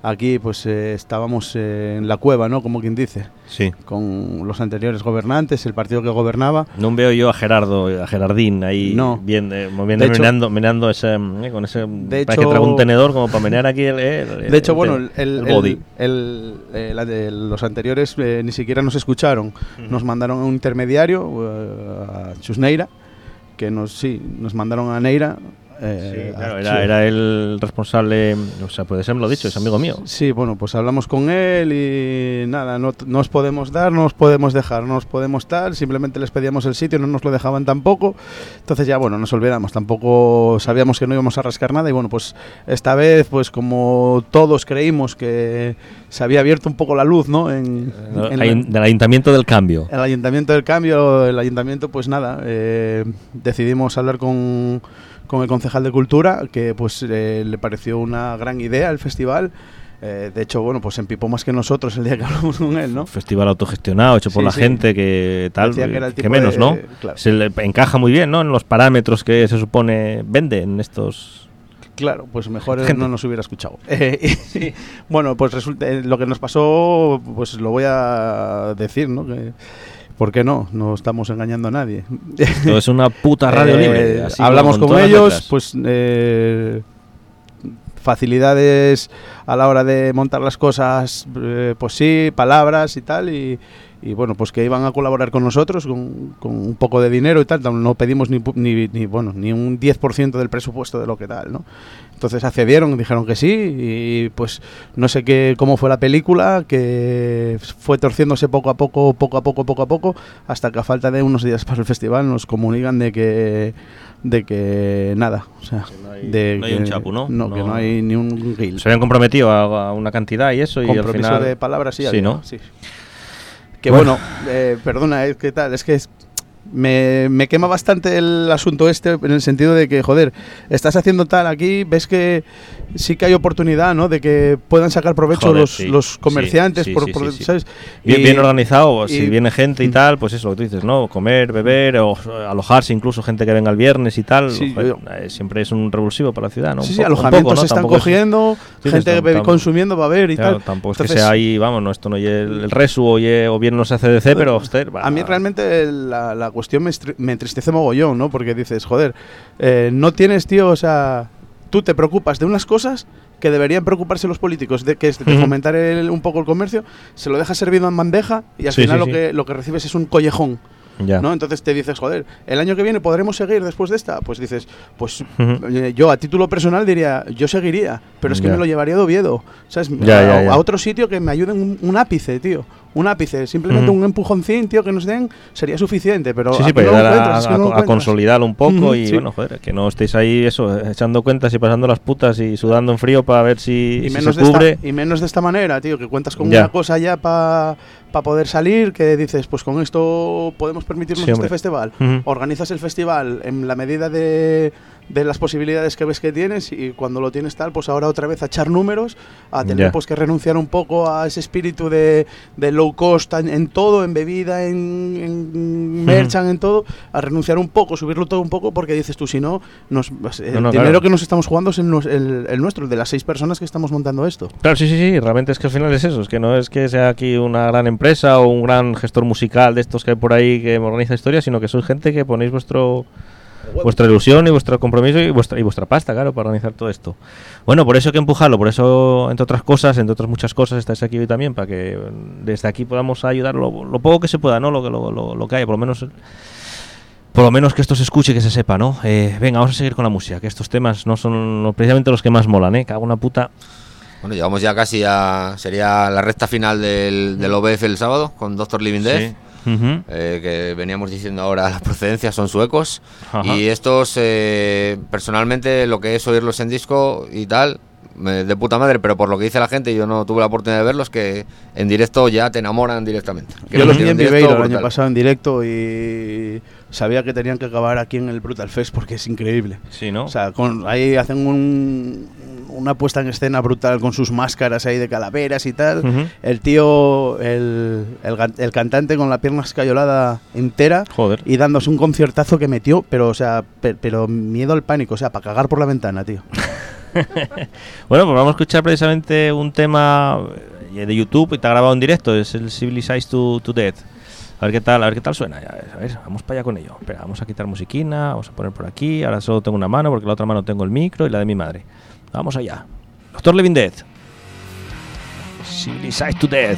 Speaker 2: aquí pues eh, estábamos eh, en la cueva, ¿no? Como quien dice,
Speaker 1: Sí.
Speaker 2: con los anteriores gobernantes, el partido que gobernaba.
Speaker 1: No veo yo a Gerardo, a Gerardín ahí
Speaker 2: No.
Speaker 1: bien, eh, moviendo,
Speaker 2: De hecho-
Speaker 1: meneando, meneando ese, eh, con ese,
Speaker 2: De
Speaker 1: para que
Speaker 2: hecho-
Speaker 1: traga un tenedor como para menear aquí el, el-
Speaker 2: De hecho,
Speaker 1: el-
Speaker 2: bueno, el, el,
Speaker 1: el body.
Speaker 2: el- el- el- la de los anteriores eh, ni siquiera nos escucharon. Nos mandaron a un intermediario, eh, a Chusneira, que nos, sí, nos mandaron a Neira. eh,
Speaker 1: Sí, claro,
Speaker 2: a
Speaker 1: era,
Speaker 2: Chu-
Speaker 1: era el responsable, o sea, puede ser, me lo he dicho, es amigo mío.
Speaker 2: Sí, bueno, pues hablamos con él y nada, no, no os podemos dar, no os podemos dejar, no os podemos tal, simplemente les pedíamos el sitio, no nos lo dejaban tampoco, entonces ya bueno, nos olvidamos, tampoco sabíamos que no íbamos a rascar nada y bueno, pues esta vez, pues como todos creímos que se había abierto un poco la luz, ¿no? En, en la-
Speaker 1: Ay- del Ayuntamiento del Cambio.
Speaker 2: el Ayuntamiento del Cambio, el Ayuntamiento, pues nada, eh, decidimos hablar con, con el concejal de Cultura, que pues eh, le pareció una gran idea el festival. Eh, de hecho, bueno, pues empipó más que nosotros el día que hablamos con él, ¿no?
Speaker 1: Un festival autogestionado, hecho por
Speaker 2: Sí,
Speaker 1: la
Speaker 2: sí.
Speaker 1: gente, que tal,
Speaker 2: Decía que era el
Speaker 1: que
Speaker 2: tipo
Speaker 1: menos,
Speaker 2: de-
Speaker 1: ¿no?
Speaker 2: claro.
Speaker 1: Se le encaja muy bien, ¿no? En los parámetros que se supone venden estos...
Speaker 2: Claro, pues mejor
Speaker 1: Gente.
Speaker 2: no nos hubiera escuchado. Eh, y- bueno, pues resulta, eh, lo que nos pasó, pues lo voy a decir, ¿no? Que, ¿por qué no? No estamos engañando a nadie.
Speaker 1: Esto es una puta radio
Speaker 2: Eh,
Speaker 1: libre. así
Speaker 2: hablamos con,
Speaker 1: todas las
Speaker 2: ellos,
Speaker 1: letras.
Speaker 2: pues eh, facilidades a la hora de montar las cosas, eh, pues sí, palabras y tal, y, y bueno, pues que iban a colaborar con nosotros con, con un poco de dinero y tal, no pedimos ni, pu- ni, ni, bueno, ni un diez por ciento del presupuesto de lo que tal, ¿no? Entonces accedieron, dijeron que sí, y pues no sé qué cómo fue la película, que fue torciéndose poco a poco, poco a poco, poco a poco, hasta que a falta de unos días para el festival nos comunican de que de que nada, o sea,
Speaker 1: no hay-
Speaker 2: de
Speaker 1: no hay
Speaker 2: que,
Speaker 1: un chapu, ¿no?
Speaker 2: que
Speaker 1: No.
Speaker 2: no hay ni un guil.
Speaker 1: Se habían comprometido a, a una cantidad y eso, y al
Speaker 2: Compromiso
Speaker 1: final...
Speaker 2: de palabras, sí,
Speaker 1: Sí,
Speaker 2: había,
Speaker 1: ¿no?
Speaker 2: sí. Que
Speaker 1: Bueno.
Speaker 2: bueno, eh, perdona, es que tal, es que es- me, me quema bastante el asunto este en el sentido de que, joder, estás haciendo tal aquí, ves que sí que hay oportunidad, ¿no? De que puedan sacar provecho
Speaker 1: Joder,
Speaker 2: los,
Speaker 1: sí,
Speaker 2: los comerciantes,
Speaker 1: sí, sí,
Speaker 2: por,
Speaker 1: sí,
Speaker 2: por-
Speaker 1: sí, sí.
Speaker 2: ¿sabes?
Speaker 1: Bien,
Speaker 2: Y-
Speaker 1: bien organizado, si
Speaker 2: y-
Speaker 1: viene gente y tal, pues eso, lo que tú dices, ¿no? Comer, beber, o alojarse, incluso gente que venga el viernes y tal.
Speaker 2: Sí,
Speaker 1: joder,
Speaker 2: yo-
Speaker 1: eh, siempre es un revulsivo para la ciudad, ¿no?
Speaker 2: Sí,
Speaker 1: Un
Speaker 2: sí,
Speaker 1: poco- un
Speaker 2: alojamientos
Speaker 1: poco, ¿no?
Speaker 2: se están
Speaker 1: Tampoco es-
Speaker 2: cogiendo,
Speaker 1: Sí,
Speaker 2: gente
Speaker 1: tam-
Speaker 2: be-
Speaker 1: tam-
Speaker 2: consumiendo va a ver y
Speaker 1: Claro,
Speaker 2: tal.
Speaker 1: tampoco es que
Speaker 2: Entonces,
Speaker 1: sea ahí, vamos, no, esto no es el, el resu o, ye- o bien no se hace de C, pero usted va-
Speaker 2: A mí realmente la, la cuestión me, estri- me entristece mogollón, ¿no? Porque dices, joder, eh, no tienes, tío, o sea, tú te preocupas de unas cosas que deberían preocuparse los políticos, de que es de
Speaker 1: Ujú.
Speaker 2: fomentar el- un poco el comercio, se lo dejas servido en bandeja y al
Speaker 1: Sí,
Speaker 2: final
Speaker 1: sí,
Speaker 2: lo,
Speaker 1: sí.
Speaker 2: Que, lo que recibes es un collejón.
Speaker 1: Ya.
Speaker 2: ¿No? Entonces te dices, joder, el año que viene podremos seguir después de esta. Pues dices, pues
Speaker 1: Ujú.
Speaker 2: eh, yo a título personal diría, yo seguiría, pero es que
Speaker 1: Ya.
Speaker 2: me lo llevaría de Oviedo, ¿sabes?
Speaker 1: Ya,
Speaker 2: a,
Speaker 1: ya, ya.
Speaker 2: a otro sitio que me ayuden un, un ápice, tío. Un ápice, simplemente
Speaker 1: Ujú.
Speaker 2: un empujoncín, tío, que nos den, sería suficiente, pero
Speaker 1: Sí, sí,
Speaker 2: aquí
Speaker 1: pero
Speaker 2: no lo
Speaker 1: ayudar a,
Speaker 2: encuentras, es que
Speaker 1: a-
Speaker 2: no lo
Speaker 1: a
Speaker 2: encuentras.
Speaker 1: consolidarlo un poco
Speaker 2: Ujú,
Speaker 1: y,
Speaker 2: sí.
Speaker 1: bueno, joder, que no estéis ahí, eso, echando cuentas y pasando las putas y sudando en frío para ver si,
Speaker 2: Y
Speaker 1: si
Speaker 2: menos,
Speaker 1: se
Speaker 2: de
Speaker 1: cubre.
Speaker 2: esta, y menos de esta manera, tío, que cuentas con
Speaker 1: Ya.
Speaker 2: una cosa ya para poder salir, que dices, pues con esto podemos permitirnos
Speaker 1: Sí, hombre.
Speaker 2: este festival.
Speaker 1: Ujú.
Speaker 2: Organizas el festival en la medida de, de las posibilidades que ves que tienes y cuando lo tienes tal, pues ahora otra vez a echar números, a tener
Speaker 1: Ya.
Speaker 2: pues que renunciar un poco a ese espíritu de, de low cost en, en todo, en bebida, en, en merchan, en todo, a renunciar un poco, subirlo todo un poco, porque dices tú, si no, nos, el
Speaker 1: No, no,
Speaker 2: dinero
Speaker 1: claro.
Speaker 2: que nos estamos jugando es el, nos- el- el nuestro, el de las seis personas que estamos montando esto.
Speaker 1: Claro, sí, sí, sí, realmente es que al final es eso, es que no es que sea aquí una gran empresa o un gran gestor musical de estos que hay por ahí que organiza historias, sino que sois gente que ponéis vuestro vuestra ilusión y vuestro compromiso y vuestra y vuestra pasta, claro, para organizar todo esto. Bueno, por eso hay que empujarlo, por eso, entre otras cosas, entre otras muchas cosas, estáis aquí hoy también, para que desde aquí podamos ayudar lo, lo poco que se pueda, ¿no? Lo, que- lo, lo, lo que haya, por lo menos... Por lo menos que esto se escuche y que se sepa, ¿no? Eh, venga, vamos a seguir con la música, que estos temas no son lo- precisamente los que más molan, ¿eh? Cago una puta...
Speaker 3: Bueno, llegamos ya casi a... Sería la recta final del, del O B F el sábado, con Doctor Living Death.
Speaker 1: Sí. Ujú.
Speaker 3: eh, que veníamos diciendo ahora, las procedencias son suecos.
Speaker 1: Ajá.
Speaker 3: Y estos, eh, personalmente, lo que es oírlos en disco y tal, me- de puta madre, pero por lo que dice la gente, yo no tuve la oportunidad de verlos, que en directo ya te enamoran directamente. Que
Speaker 2: Yo
Speaker 3: lo
Speaker 2: los vi
Speaker 3: tienen
Speaker 2: en
Speaker 3: directo
Speaker 2: Viveiro el
Speaker 3: brutal.
Speaker 2: año pasado en directo y sabía que tenían que acabar aquí en el Brutal Fest porque es increíble.
Speaker 1: Sí, ¿no?
Speaker 2: O sea, con, ahí hacen un, una puesta en escena brutal con sus máscaras ahí de calaveras y tal.
Speaker 1: Ujú.
Speaker 2: El tío, el, el, gan- el cantante con la pierna escayolada entera
Speaker 1: Joder.
Speaker 2: y dándose un conciertazo que metió, pero o sea, pe- pero miedo al pánico, o sea, para cagar por la ventana, tío.
Speaker 1: Bueno, pues vamos a escuchar precisamente un tema de YouTube y está grabado en directo, es el Civilized to, to Death. A ver qué tal, a ver qué tal suena. Ya, a ver, vamos para allá con ello. Espera, vamos a quitar musiquina, vamos a poner por aquí. Ahora solo tengo una mano porque la otra mano tengo el micro y la de mi madre. Vamos allá. Doctor Living Death. Civilized to Death.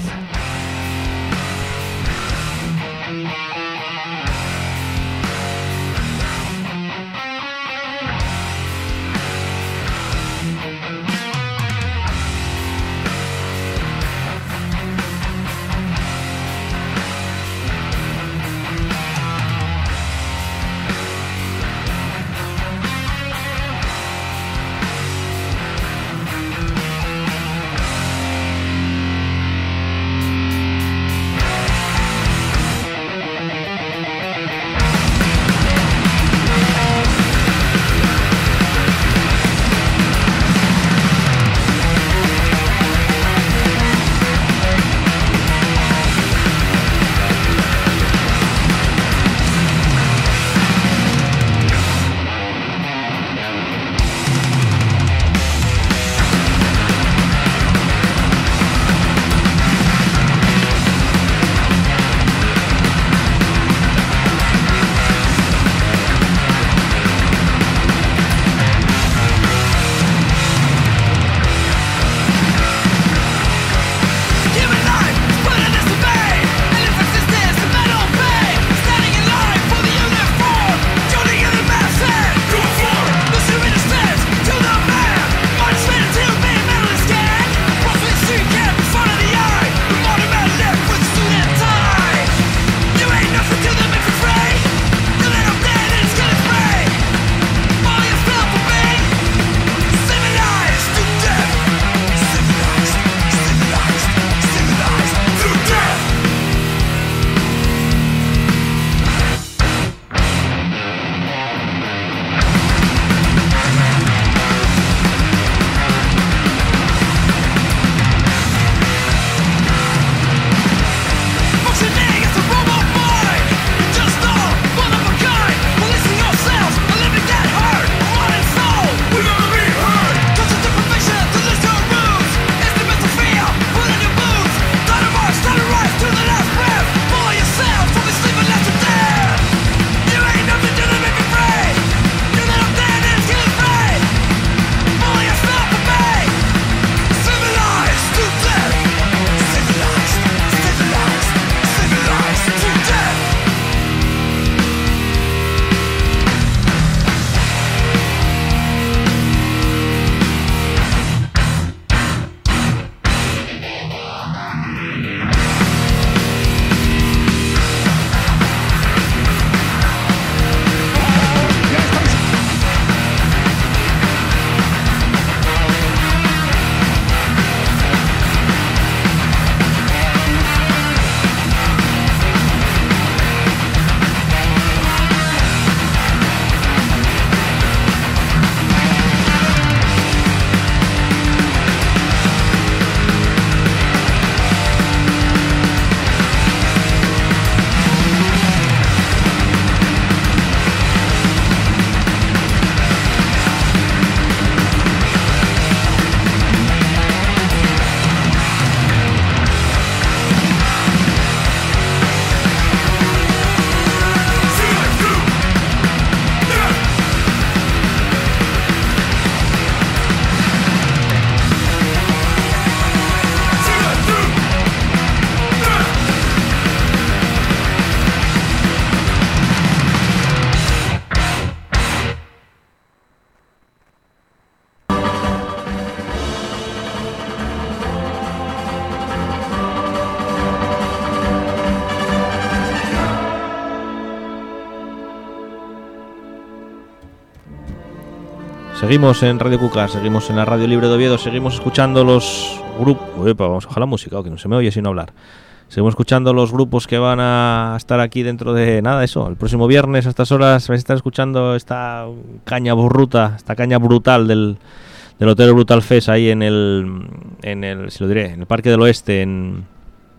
Speaker 1: Seguimos en Radio Cuca, seguimos en la Radio Libre de Oviedo, seguimos escuchando los grupos... Vamos a bajar la música, que no se me oye si no hablar. Seguimos escuchando los grupos que van a estar aquí dentro de nada, eso. El próximo viernes a estas horas vais a estar escuchando esta caña bruta, esta caña brutal del, del Hotel Brutal Fest ahí en el, en el, si lo diré, en el Parque del Oeste, en,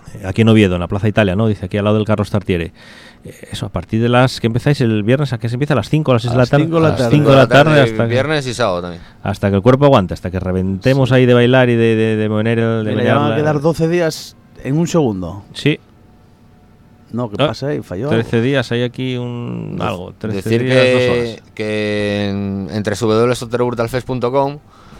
Speaker 1: aquí en Oviedo, en la Plaza Italia, ¿no? Dice aquí al lado del Carlos Tartiere. Eh, eso, a partir de las que empezáis el viernes, ¿a qué se empieza? A las cinco, a las seis de la tarde.
Speaker 2: cinco de la
Speaker 1: A las
Speaker 2: tarde.
Speaker 1: cinco de la tarde hasta que,
Speaker 3: viernes y sábado también.
Speaker 1: hasta que el cuerpo aguante, hasta que reventemos ahí de bailar y de, de, de moner el... De
Speaker 2: Mira,
Speaker 1: menear
Speaker 2: ya van a
Speaker 1: la-
Speaker 2: quedar doce días en un segundo.
Speaker 1: Sí,
Speaker 2: No, ¿qué
Speaker 1: Ah,
Speaker 2: pasa ahí? Falló.
Speaker 1: trece días, hay aquí un... algo, trece
Speaker 3: Decir
Speaker 1: días, dos
Speaker 3: que,
Speaker 1: horas.
Speaker 3: que en, entre w w w punto otero brutal fest punto com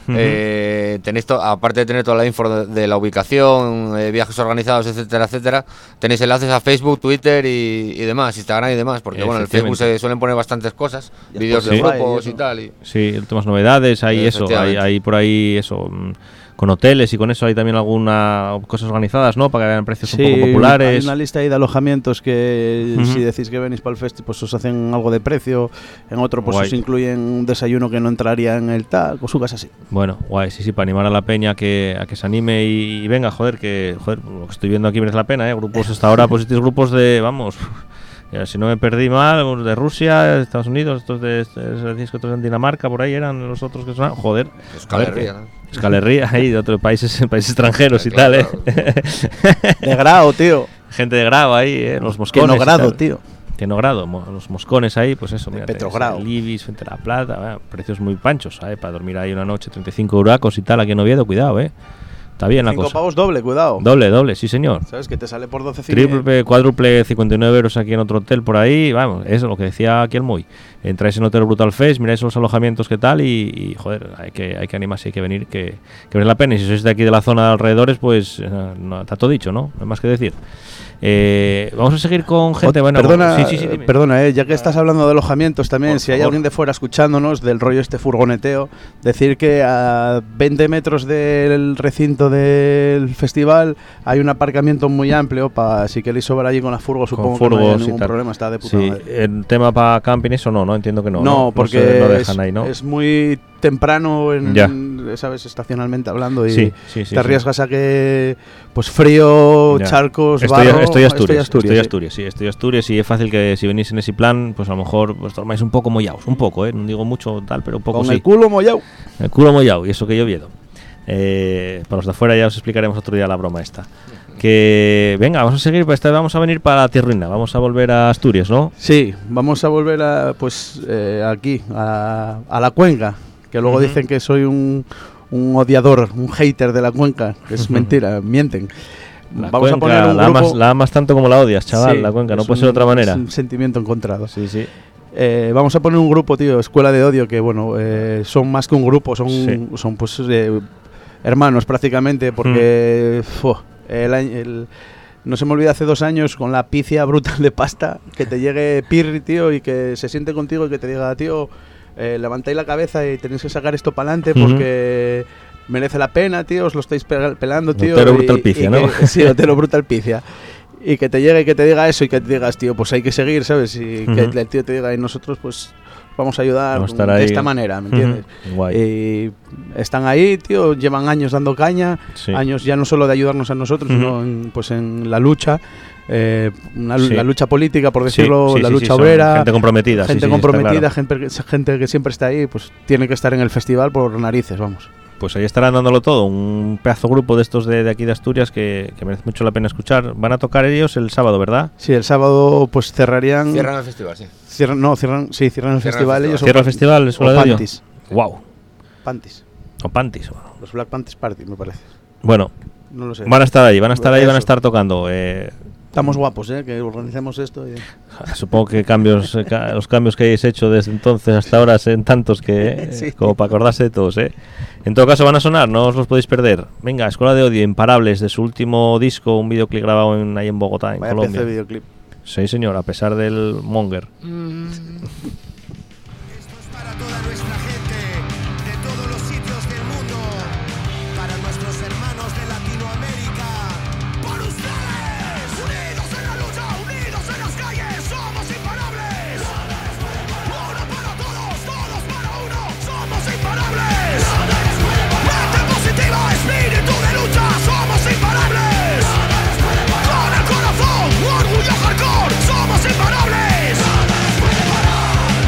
Speaker 3: eh, tenéis to- aparte de tener toda la info de, de la ubicación, eh, viajes organizados, etcétera, etcétera, tenéis enlaces a Facebook, Twitter y, y demás, Instagram y demás, porque bueno, en el Facebook
Speaker 1: Efectivamente.
Speaker 3: se suelen poner bastantes cosas,
Speaker 2: Ya
Speaker 3: vídeos de
Speaker 1: Spotify
Speaker 3: grupos
Speaker 2: y
Speaker 3: y
Speaker 2: eso.
Speaker 3: tal. Y,
Speaker 1: Sí, últimas novedades, hay eso, hay,
Speaker 3: Efectivamente.
Speaker 1: hay por ahí eso, mm, con hoteles y con eso hay también alguna cosas organizadas, ¿no? Para que vean precios
Speaker 2: Sí,
Speaker 1: un poco
Speaker 2: hay
Speaker 1: populares.
Speaker 2: una lista ahí de alojamientos que
Speaker 1: Ujú.
Speaker 2: si decís que venís para el festi, pues os hacen algo de precio. En otro, pues
Speaker 1: Guay.
Speaker 2: os incluyen un desayuno que no entraría en el tal, cosas así.
Speaker 1: Bueno, guay, sí, sí, para animar a la peña que, a que se anime y, y venga, joder, que joder, lo que estoy viendo aquí merece la pena, ¿eh? Grupos hasta ahora, pues estos grupos de, vamos, ya, si no me perdí mal, unos de Rusia, de Estados Unidos, estos de, estos, decís que otros en Dinamarca, por ahí eran los otros que sonaban, joder.
Speaker 3: Euskal
Speaker 1: a ver,
Speaker 3: Herria,
Speaker 1: que-
Speaker 3: ¿no?
Speaker 1: Euskal Herria, ahí de otros países, países extranjeros y
Speaker 3: Claro,
Speaker 1: tal, ¿eh?
Speaker 2: De grado, tío.
Speaker 1: Gente de grado ahí, ¿eh? Los
Speaker 2: Que
Speaker 1: moscones.
Speaker 2: no
Speaker 1: y
Speaker 2: grado,
Speaker 1: tal.
Speaker 2: tío.
Speaker 1: Que no grado, mo- los moscones ahí, pues eso,
Speaker 2: De
Speaker 1: mira,
Speaker 2: Petrogrado.
Speaker 1: el Ibis, Fuente de la Plata, bueno, precios muy panchos, ¿sabes? Para dormir ahí una noche, treinta y cinco euracos y tal, aquí en Oviedo, cuidado, ¿eh? Está bien la
Speaker 2: Cinco
Speaker 1: cosa.
Speaker 2: pavos doble, cuidado.
Speaker 1: Doble, doble, sí señor.
Speaker 2: ¿Sabes? Que te sale por doce
Speaker 1: Triple, cuádruple, cincuenta y nueve euros aquí en otro hotel por ahí, vamos, eso es lo que decía aquí el Muy. Entráis en Hotel Brutal Fest, miráis los alojamientos que tal y, y, joder, hay que, hay que animarse, hay que venir, que, que vale la pena. Y si sois de aquí de la zona de alrededores, pues eh, no, está todo dicho, ¿no? No hay más que decir. Eh, vamos a seguir con gente,
Speaker 2: Ot-
Speaker 1: bueno,
Speaker 2: perdona,
Speaker 1: sí, sí, sí, dime.
Speaker 2: perdona, eh, ya que estás hablando de alojamientos también,
Speaker 1: Por
Speaker 2: si hay
Speaker 1: favor.
Speaker 2: alguien de fuera escuchándonos del rollo este furgoneteo, decir que a veinte metros del recinto del festival hay un aparcamiento muy amplio para si queréis sobrar allí con la furgo, supongo que no
Speaker 1: furgos
Speaker 2: hay
Speaker 1: y
Speaker 2: ningún
Speaker 1: tal.
Speaker 2: problema, está de puta
Speaker 1: Sí,
Speaker 2: madre.
Speaker 1: el tema para camping eso no, no entiendo que no.
Speaker 2: No,
Speaker 1: No,
Speaker 2: porque
Speaker 1: no, se- no
Speaker 2: es,
Speaker 1: dejan ahí, ¿no?
Speaker 2: es muy temprano, en,
Speaker 1: Ya.
Speaker 2: ¿sabes? Estacionalmente hablando y
Speaker 1: Sí, sí, sí,
Speaker 2: te
Speaker 1: sí.
Speaker 2: arriesgas a que, pues frío,
Speaker 1: Ya.
Speaker 2: charcos,
Speaker 1: Estoy,
Speaker 2: barro,
Speaker 1: estoy Asturias,
Speaker 2: estoy
Speaker 1: estoy
Speaker 2: sí.
Speaker 1: Asturias, sí, estoy Asturias y es fácil que si venís en ese plan, pues a lo mejor pues dormáis un poco mollaos, un poco, ¿eh? No digo mucho tal, pero un poco
Speaker 2: Con
Speaker 1: sí.
Speaker 2: el culo mollado.
Speaker 1: El culo mollado, y eso que yo Oviedo. Eh, para los de afuera ya os explicaremos otro día la broma esta. Que venga, vamos a seguir, pues esta vamos a venir para la tierrina, vamos a volver a Asturias, ¿no?
Speaker 2: Sí, vamos a volver a, pues, eh, aquí, a, a la cuenca, que luego
Speaker 1: Ujú.
Speaker 2: dicen que soy un, un odiador, un hater de la cuenca, que es mentira, mienten.
Speaker 1: La
Speaker 2: vamos
Speaker 1: cuenca,
Speaker 2: a poner un
Speaker 1: la,
Speaker 2: grupo...
Speaker 1: amas, la amas tanto como la odias, chaval,
Speaker 2: Sí,
Speaker 1: la cuenca, no
Speaker 2: es
Speaker 1: puede ser de
Speaker 2: un-
Speaker 1: otra manera.
Speaker 2: Es un sentimiento encontrado.
Speaker 1: Sí, sí.
Speaker 2: Eh, vamos a poner un grupo, tío, Escuela de Odio, que bueno, eh, son más que un grupo, son,
Speaker 1: Sí.
Speaker 2: son pues eh, hermanos prácticamente, porque fu, el año- el- no se me olvida hace dos años con la picia brutal de pasta, que te llegue Pirri, tío, y que se siente contigo y que te diga, tío, eh, levantáis la cabeza y tenéis que sacar esto para adelante
Speaker 1: Ujú.
Speaker 2: porque merece la pena, tío, os lo estáis pe- pelando, tío.
Speaker 1: Otero
Speaker 2: y-
Speaker 1: Brutal
Speaker 2: y
Speaker 1: Picia,
Speaker 2: que-
Speaker 1: ¿no?
Speaker 2: Sí, Otero Brutal Picia. Y que te llegue y que te diga eso y que te digas, tío, pues hay que seguir, ¿sabes? Y que
Speaker 1: Ujú.
Speaker 2: el tío te diga, y nosotros, pues vamos a ayudar
Speaker 1: Vamos a estar
Speaker 2: de
Speaker 1: ahí.
Speaker 2: esta manera, ¿me
Speaker 1: Ujú.
Speaker 2: entiendes?
Speaker 1: Guay.
Speaker 2: Y están ahí, tío, llevan años dando caña,
Speaker 1: Sí.
Speaker 2: años ya no solo de ayudarnos a nosotros,
Speaker 1: Ujú.
Speaker 2: sino en, pues en la lucha, eh, una lu-
Speaker 1: Sí.
Speaker 2: la lucha política, por
Speaker 1: Sí,
Speaker 2: decirlo,
Speaker 1: sí,
Speaker 2: la
Speaker 1: sí,
Speaker 2: lucha
Speaker 1: sí, son
Speaker 2: obrera,
Speaker 1: gente comprometida, sí,
Speaker 2: gente
Speaker 1: sí, sí, está
Speaker 2: comprometida,
Speaker 1: claro.
Speaker 2: gente, que- gente que siempre está ahí, pues tiene que estar en el festival por narices, vamos.
Speaker 1: Pues ahí estarán dándolo todo, un pedazo grupo de estos de, de aquí de Asturias que, que merece mucho la pena escuchar. Van a tocar ellos el sábado, ¿verdad?
Speaker 2: Sí, el sábado pues cerrarían...
Speaker 3: Cierran el festival, sí.
Speaker 2: cierran- no, cierran, sí, cierran el
Speaker 3: Cierran el
Speaker 2: festival.
Speaker 3: festival.
Speaker 2: ellos o
Speaker 1: Cierra el
Speaker 2: Pantis.
Speaker 1: festival, Escuela
Speaker 2: o
Speaker 1: de Odio.
Speaker 2: Pantis.
Speaker 1: Wow.
Speaker 2: Pantis.
Speaker 1: O Pantis. bueno.
Speaker 2: Los Black Panties Party, me parece.
Speaker 1: Bueno,
Speaker 2: No lo sé.
Speaker 1: van a estar ahí, van a estar ahí, van a
Speaker 2: Eso.
Speaker 1: estar tocando. Eh,
Speaker 2: Estamos guapos, ¿eh? Que organicemos esto. Y...
Speaker 1: supongo que cambios, eh, ca- los cambios que hayáis hecho desde entonces hasta ahora son tantos que, eh,
Speaker 2: Sí.
Speaker 1: como para acordarse de todos, ¿eh? En todo caso van a sonar, no os los podéis perder. Venga, Escuela de Odio, Imparables, de su último disco, un videoclip grabado en, ahí en Bogotá, en
Speaker 2: Vaya
Speaker 1: Colombia.
Speaker 2: pedazo de videoclip.
Speaker 1: Sí, señor, a pesar del Monger.
Speaker 6: Esto es para toda nuestra gente de todos los sitios del mundo, para nuestros hermanos de Latinoamérica, por ustedes, unidos en la lucha, unidos en las calles, somos imparables. Uno para todos, todos para uno, somos imparables. Mente positiva, espíritu de lucha, somos imparables. Con el corazón, orgullo hardcore, somos imparables.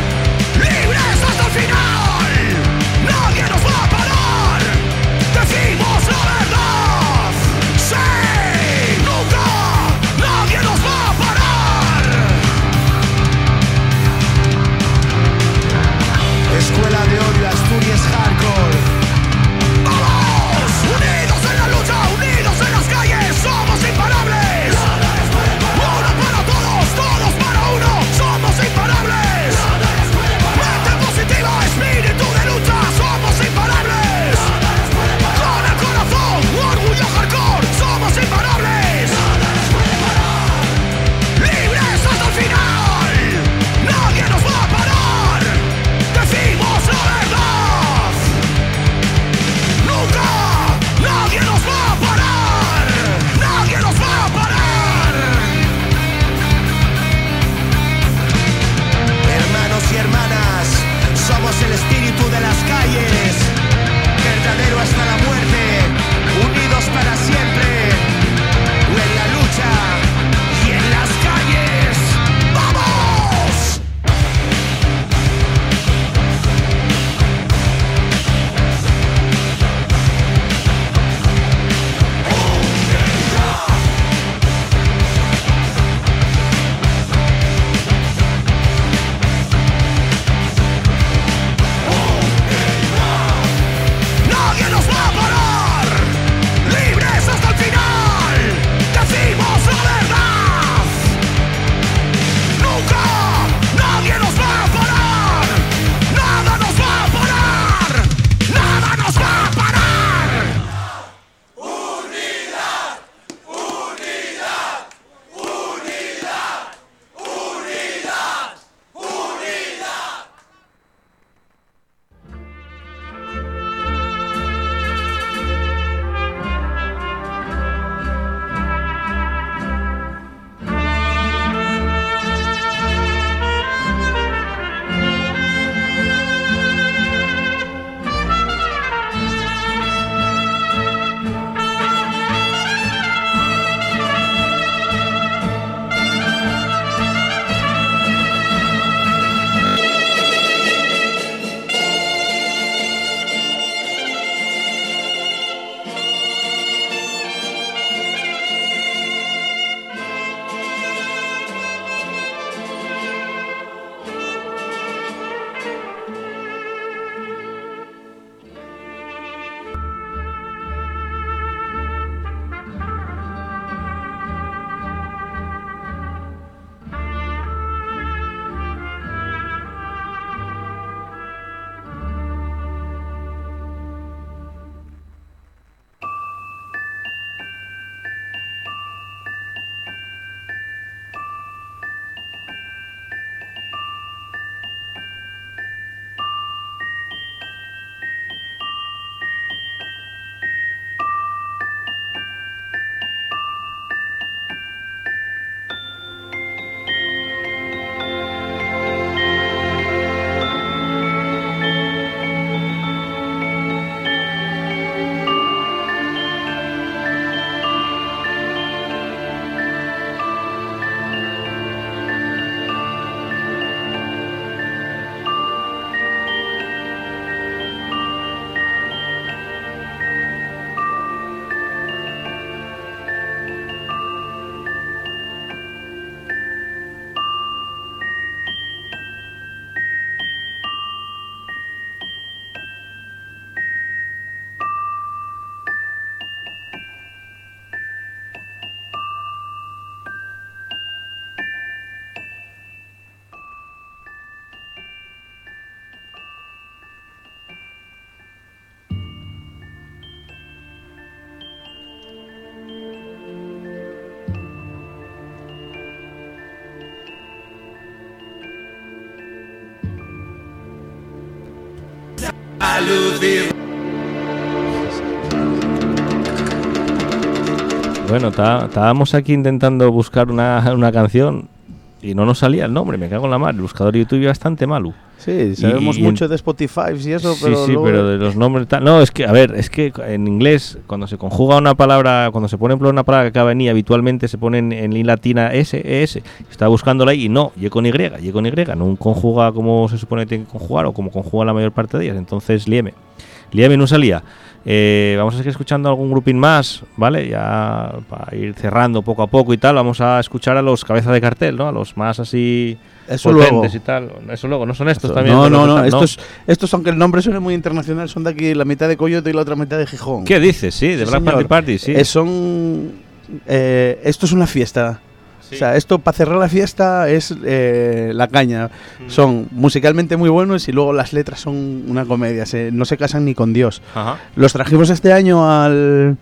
Speaker 1: Bueno, tá- estábamos aquí intentando buscar una, una canción y no nos salía el nombre, me cago en la mar. El buscador de YouTube es bastante malo.
Speaker 2: Sí, sabemos
Speaker 1: y-
Speaker 2: mucho de Spotify y eso,
Speaker 1: Sí,
Speaker 2: pero
Speaker 1: sí,
Speaker 2: luego-
Speaker 1: pero de los nombres tal. No, es que, a ver, es que en inglés, cuando se conjuga una palabra, cuando se pone por una palabra que acaba en I, habitualmente se pone en, en I latina S, E S. Estaba buscándola ahí y no, Y con Y, Y con Y, no conjuga como se supone que tiene que conjugar o como conjuga la mayor parte de ellas. Entonces, lieme. Lieme no salía. Eh, vamos a seguir escuchando algún grupín más, ¿vale? Ya para ir cerrando poco a poco y tal, vamos a escuchar a los cabezas de cartel, ¿no? A los más así
Speaker 2: Eso
Speaker 1: potentes
Speaker 2: luego.
Speaker 1: y tal. Eso luego, ¿no son estos
Speaker 2: Eso-
Speaker 1: también?
Speaker 2: No,
Speaker 1: Los
Speaker 2: no,
Speaker 1: de
Speaker 2: no.
Speaker 1: tal,
Speaker 2: Estos, estos, aunque el nombre suene muy internacional, son de aquí la mitad de Coyote y la otra mitad de Gijón.
Speaker 1: ¿Qué dices? Sí, de
Speaker 2: Sí,
Speaker 1: Black
Speaker 2: señor.
Speaker 1: Party Party, sí.
Speaker 2: Eh, son. eh, esto es una fiesta.
Speaker 1: Sí.
Speaker 2: O sea, esto para cerrar la fiesta es eh, la caña. Son musicalmente muy buenos y luego las letras son una comedia. Se- no se casan ni con Dios.
Speaker 1: Ajá.
Speaker 2: Los trajimos este año al,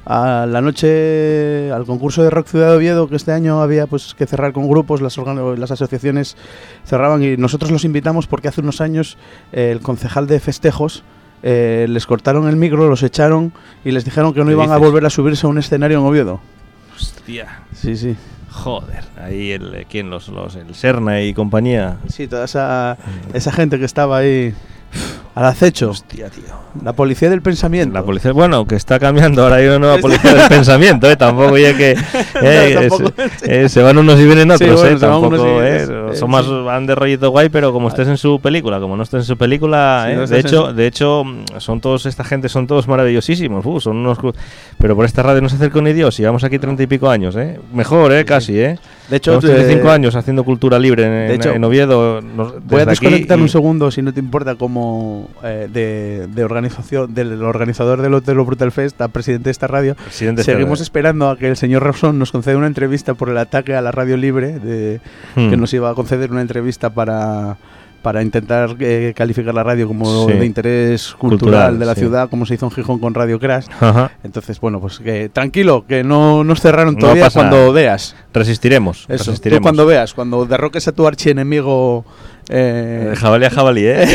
Speaker 2: a la noche, al concurso de Rock Ciudad de Oviedo, que este año había pues que cerrar con grupos, las, organ- las asociaciones cerraban y nosotros los invitamos porque hace unos años eh, el concejal de festejos eh, les cortaron el micro, los echaron y les dijeron que no
Speaker 1: ¿Qué
Speaker 2: iban a
Speaker 1: dices?
Speaker 2: volver a subirse a un escenario en Oviedo.
Speaker 1: Hostia.
Speaker 2: Sí, sí.
Speaker 1: Joder. Ahí el, eh, ¿quién? Los, los, el Serna y compañía.
Speaker 2: Sí, toda esa, esa gente que estaba ahí al acecho.
Speaker 1: Hostia, tío.
Speaker 2: La policía del pensamiento.
Speaker 1: La policía, bueno, que está cambiando, ahora hay una nueva policía del pensamiento, ¿eh? Tampoco ya que eh,
Speaker 2: No, tampoco,
Speaker 1: es-
Speaker 2: sí.
Speaker 1: eh, se van unos y vienen otros,
Speaker 2: Sí, bueno,
Speaker 1: ¿eh?
Speaker 2: se van unos
Speaker 1: Tampoco,
Speaker 2: y-
Speaker 1: ¿eh?
Speaker 2: es- eh,
Speaker 1: Son más,
Speaker 2: sí.
Speaker 1: van de rollito guay, pero como estés en su película, como no estés en su película,
Speaker 2: Sí,
Speaker 1: ¿eh?
Speaker 2: no
Speaker 1: de
Speaker 2: estés en
Speaker 1: hecho,
Speaker 2: su-
Speaker 1: de hecho, mm, son todos, esta gente son todos maravillosísimos, uh, son unos, cu- pero por esta radio no se acerca ni Dios, llevamos aquí treinta y pico años, ¿eh? Mejor, ¿eh? Casi, ¿eh?
Speaker 2: De hecho,
Speaker 1: Llevamos treinta y cinco
Speaker 2: eh,
Speaker 1: años haciendo cultura libre en,
Speaker 2: de
Speaker 1: en-
Speaker 2: hecho,
Speaker 1: en Oviedo. nos-
Speaker 2: Voy a
Speaker 1: desde aquí
Speaker 2: desconectar
Speaker 1: y-
Speaker 2: un segundo, si no te importa, como eh, de, de organización, del organizador del Hotel Brutal Fest, a presidente de esta radio.
Speaker 1: Presidente de
Speaker 2: Seguimos
Speaker 1: esta
Speaker 2: esperando a que el señor Rosón nos conceda una entrevista por el ataque a la radio libre, de,
Speaker 1: Hmm.
Speaker 2: que nos iba a conceder una entrevista para, para intentar eh, calificar la radio como
Speaker 1: Sí.
Speaker 2: de interés cultural,
Speaker 1: Cultural,
Speaker 2: de la
Speaker 1: sí.
Speaker 2: ciudad, como se hizo en Gijón con Radio Crash.
Speaker 1: Ajá.
Speaker 2: Entonces, bueno, pues que tranquilo, que no nos cerraron
Speaker 1: No
Speaker 2: todavía
Speaker 1: pasa
Speaker 2: cuando
Speaker 1: nada.
Speaker 2: veas.
Speaker 1: Resistiremos.
Speaker 2: Eso, tú
Speaker 1: resistiremos.
Speaker 2: cuando veas, cuando derroques a tu archienemigo. Eh,
Speaker 1: De jabalí a jabalí, ¿eh?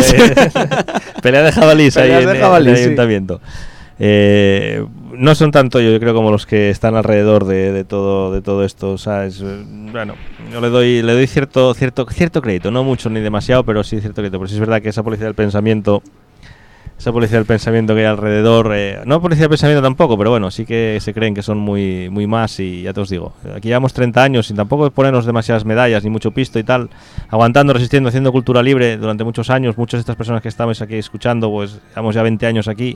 Speaker 1: Pelea de jabalís ahí
Speaker 2: Peleas
Speaker 1: en,
Speaker 2: de
Speaker 1: en
Speaker 2: jabalí,
Speaker 1: el
Speaker 2: sí.
Speaker 1: ayuntamiento. Eh, no son tanto yo, yo creo, como los que están alrededor de, de todo de todo esto, ¿sabes? Eh, Bueno, yo le doy le doy cierto cierto cierto crédito, no mucho ni demasiado, pero sí cierto crédito. Pero sí es verdad que esa policía del pensamiento, esa policía del pensamiento que hay alrededor, eh, no policía del pensamiento tampoco, pero bueno, sí que se creen que son muy muy más y ya te os digo, aquí llevamos treinta años sin tampoco ponernos demasiadas medallas ni mucho pisto y tal, aguantando, resistiendo, haciendo cultura libre durante muchos años. Muchas de estas personas que estamos aquí escuchando, pues llevamos ya veinte años aquí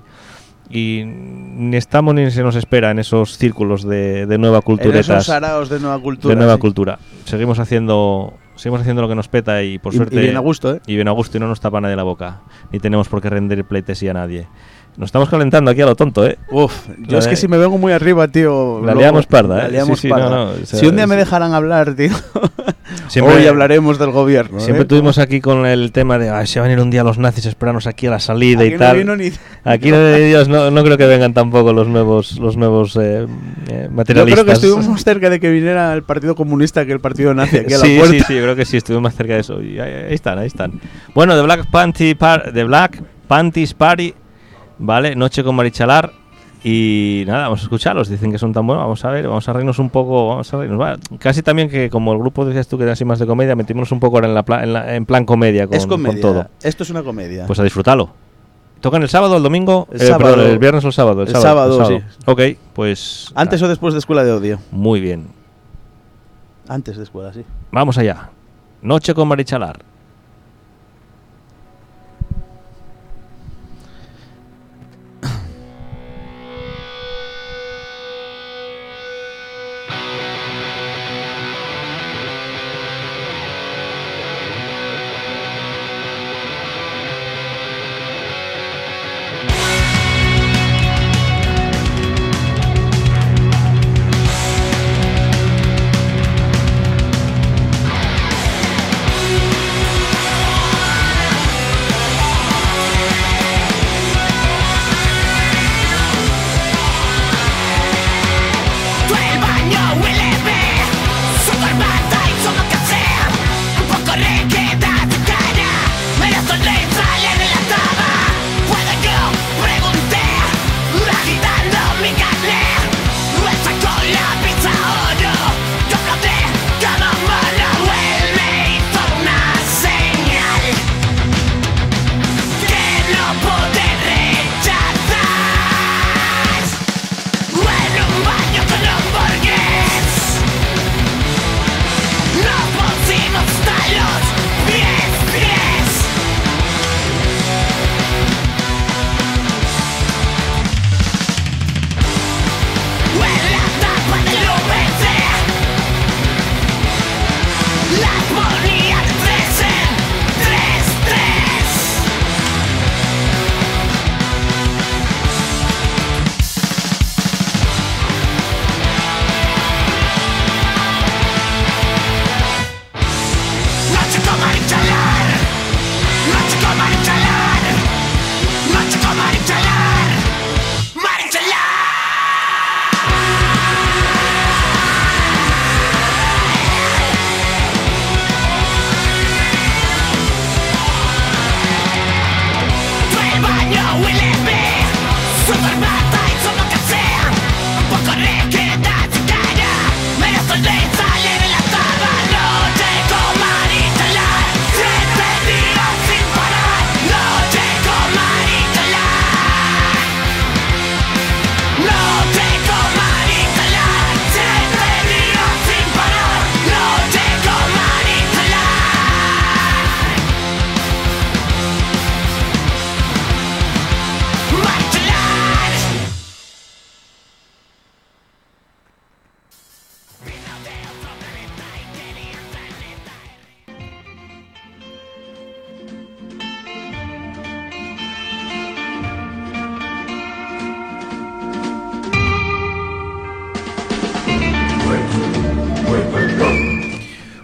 Speaker 1: y ni estamos ni se nos espera en esos círculos de, de nueva
Speaker 2: en
Speaker 1: culturetas,
Speaker 2: esos araos de nueva cultura.
Speaker 1: de nueva
Speaker 2: sí.
Speaker 1: cultura. Seguimos haciendo seguimos haciendo lo que nos peta y por
Speaker 2: Y-
Speaker 1: suerte
Speaker 2: y bien a gusto, ¿eh?
Speaker 1: y bien a gusto y no nos tapa nadie la boca, ni tenemos por qué rendir pleitesía a nadie. Nos estamos calentando aquí a lo tonto, ¿eh?
Speaker 2: Uf, yo
Speaker 1: La
Speaker 2: es
Speaker 1: de-
Speaker 2: que si me vengo muy arriba, tío.
Speaker 1: La
Speaker 2: luego-
Speaker 1: liamos parda, ¿eh?
Speaker 2: La liamos
Speaker 1: Sí, sí,
Speaker 2: parda.
Speaker 1: no, no, o sea,
Speaker 2: si un día me
Speaker 1: sí.
Speaker 2: dejaran hablar, tío.
Speaker 1: Siempre-
Speaker 2: Hoy hablaremos del gobierno.
Speaker 1: Siempre
Speaker 2: ¿eh?
Speaker 1: tuvimos aquí con el tema de "Ay, se van a ir un día los nazis a esperarnos aquí a la salida
Speaker 2: Aquí
Speaker 1: y
Speaker 2: no
Speaker 1: tal".
Speaker 2: vino ni-
Speaker 1: Aquí no, de Dios, no, no creo que vengan tampoco los nuevos los nuevos eh, eh,
Speaker 2: Yo
Speaker 1: materialistas.
Speaker 2: creo que estuvimos más cerca de que viniera el Partido Comunista que el Partido Nazi aquí a la
Speaker 1: sí,
Speaker 2: puerta.
Speaker 1: sí, sí, yo creo que sí, estuvimos más cerca de eso. Y ahí, ahí están, ahí están. Bueno, The Black Panty Par The Black Panties Party, ¿vale? Noche con Marichalar. Y nada, vamos a escucharlos. Dicen que son tan buenos. Vamos a ver, vamos a reírnos un poco. Vamos a reírnos. Va, casi también que, como el grupo decías tú que era así más de comedia, metimos un poco ahora en, la pla- en, la- en plan comedia con,
Speaker 2: Es comedia.
Speaker 1: con todo.
Speaker 2: Esto es una comedia.
Speaker 1: Pues a disfrutarlo. ¿Tocan el sábado o el domingo?
Speaker 2: El
Speaker 1: Eh,
Speaker 2: sábado.
Speaker 1: perdón, el viernes o el sábado. El,
Speaker 2: El
Speaker 1: sábado,
Speaker 2: sábado,
Speaker 1: el Ok, pues.
Speaker 2: ¿Antes
Speaker 1: ah,
Speaker 2: o después de Escuela de Odio?
Speaker 1: Muy bien.
Speaker 2: Antes de Escuela, sí.
Speaker 1: Vamos allá. Noche con Marichalar.
Speaker 6: Thank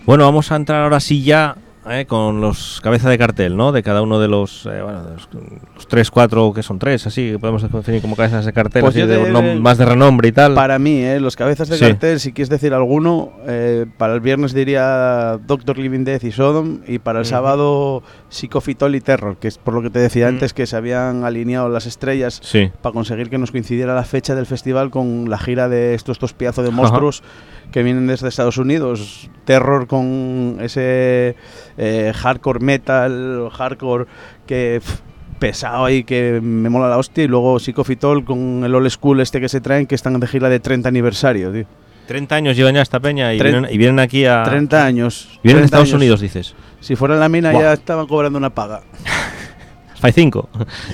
Speaker 1: Bueno, vamos a entrar ahora sí ya eh, con los cabezas de cartel, ¿no? De cada uno de los, eh, bueno, de los, los tres, cuatro, que son tres, así, que podemos definir como cabezas de cartel,
Speaker 2: Pues
Speaker 1: así
Speaker 2: yo
Speaker 1: de,
Speaker 2: de-
Speaker 1: nom- más de renombre y tal.
Speaker 2: Para mí, eh, los cabezas de
Speaker 1: Sí.
Speaker 2: cartel, si quieres decir alguno, eh, para el viernes diría Doctor Living Death y Sodom, y para el
Speaker 1: Ujú.
Speaker 2: sábado Psicofitol y Terror, que es por lo que te decía
Speaker 1: Mm.
Speaker 2: antes, que se habían alineado las estrellas
Speaker 1: Sí.
Speaker 2: para conseguir que nos coincidiera la fecha del festival con la gira de estos dos pedazos de monstruos que vienen desde Estados Unidos. Terror con ese eh, hardcore metal, hardcore que pf, pesado ahí, que me mola la hostia, y luego Psicofitol con el old school este que se traen, que están de gira de treinta aniversario, tío.
Speaker 1: treinta años llevan ya esta peña y,
Speaker 2: Tre-
Speaker 1: vienen, y vienen aquí a...
Speaker 2: treinta años.
Speaker 1: Vienen de
Speaker 2: treinta
Speaker 1: Estados
Speaker 2: años.
Speaker 1: Unidos, dices.
Speaker 2: Si fuera en la mina
Speaker 1: Buah.
Speaker 2: ya estaban cobrando una paga.
Speaker 1: Fai cinco.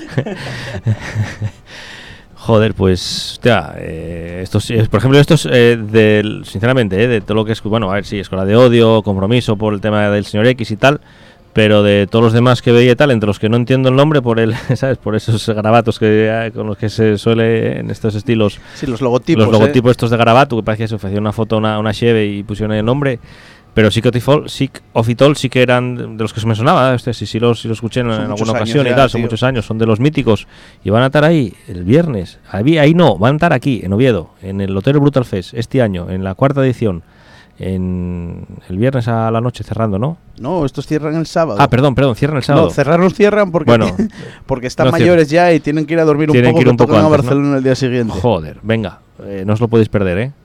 Speaker 1: Joder, pues, hostia, eh, estos, eh, por ejemplo, estos, eh, del, sinceramente, eh, de todo lo que es, bueno, a ver, sí, Escuela de Odio, Compromiso por el tema del señor X y tal, pero de todos los demás que veía y tal, entre los que no entiendo el nombre, por el, ¿sabes? Por esos garabatos que eh, con los que se suele en estos estilos,
Speaker 2: Sí, los logotipos.
Speaker 1: los logotipos estos de garabato, que parecía que se ofrecía una foto, una, una cheve y pusieron el nombre. Pero Sick of It All, Sick of It All sí que eran de los que se me sonaba, ¿eh? Hostia, sí, sí los, sí los escuché en,
Speaker 2: Son
Speaker 1: en
Speaker 2: muchos
Speaker 1: alguna
Speaker 2: años
Speaker 1: ocasión y
Speaker 2: ya,
Speaker 1: tal, son
Speaker 2: tío.
Speaker 1: muchos años, son de los míticos. Y van a estar ahí el viernes, ahí, ahí no, van a estar aquí, en Oviedo, en el Hotel Brutal Fest, este año, en la cuarta edición, en el viernes a la noche cerrando, ¿no?
Speaker 2: No, estos cierran el sábado.
Speaker 1: Ah, perdón, perdón, cierran el sábado.
Speaker 2: No, cerrar los cierran porque,
Speaker 1: Bueno,
Speaker 2: porque están
Speaker 1: no
Speaker 2: mayores ya y tienen que ir a dormir un
Speaker 1: Tienen
Speaker 2: poco,
Speaker 1: que ir
Speaker 2: que
Speaker 1: un poco
Speaker 2: tocan a
Speaker 1: antes, ¿no?
Speaker 2: Barcelona el día siguiente.
Speaker 1: Joder, venga, eh, no os lo podéis perder, ¿eh?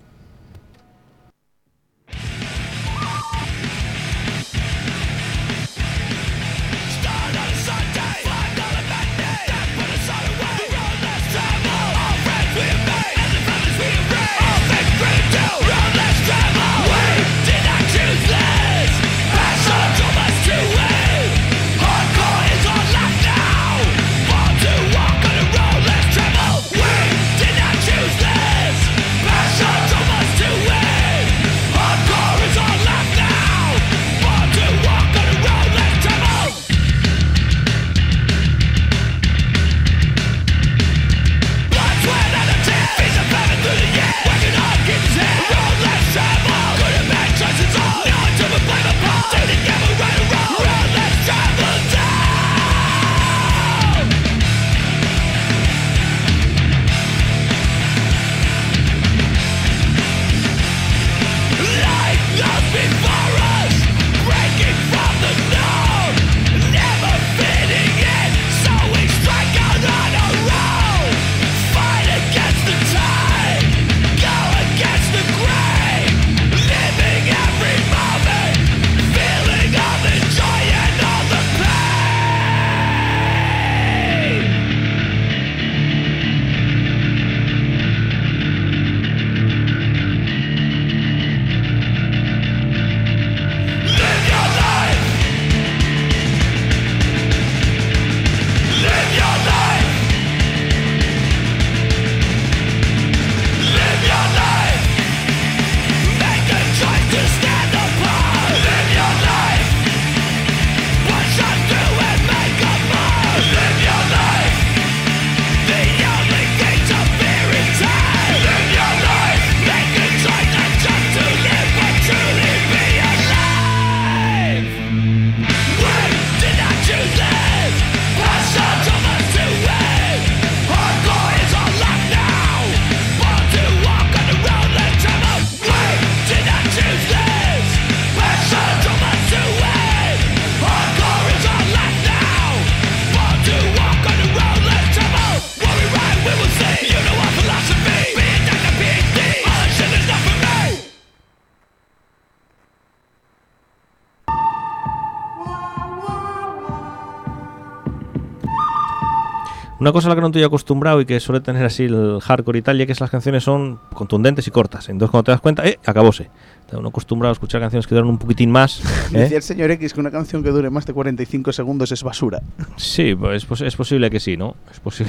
Speaker 1: Una cosa a la que no estoy acostumbrado y que suele tener así el hardcore y tal, ya que las canciones son contundentes y cortas. Entonces cuando te das cuenta, ¡eh! Acabóse. Está uno acostumbrado a escuchar canciones que duran un poquitín más. ¿eh?
Speaker 2: Decía el señor X que una canción que dure más de cuarenta y cinco segundos es basura.
Speaker 1: Sí, pues pos- es posible que sí, ¿no? Es posible.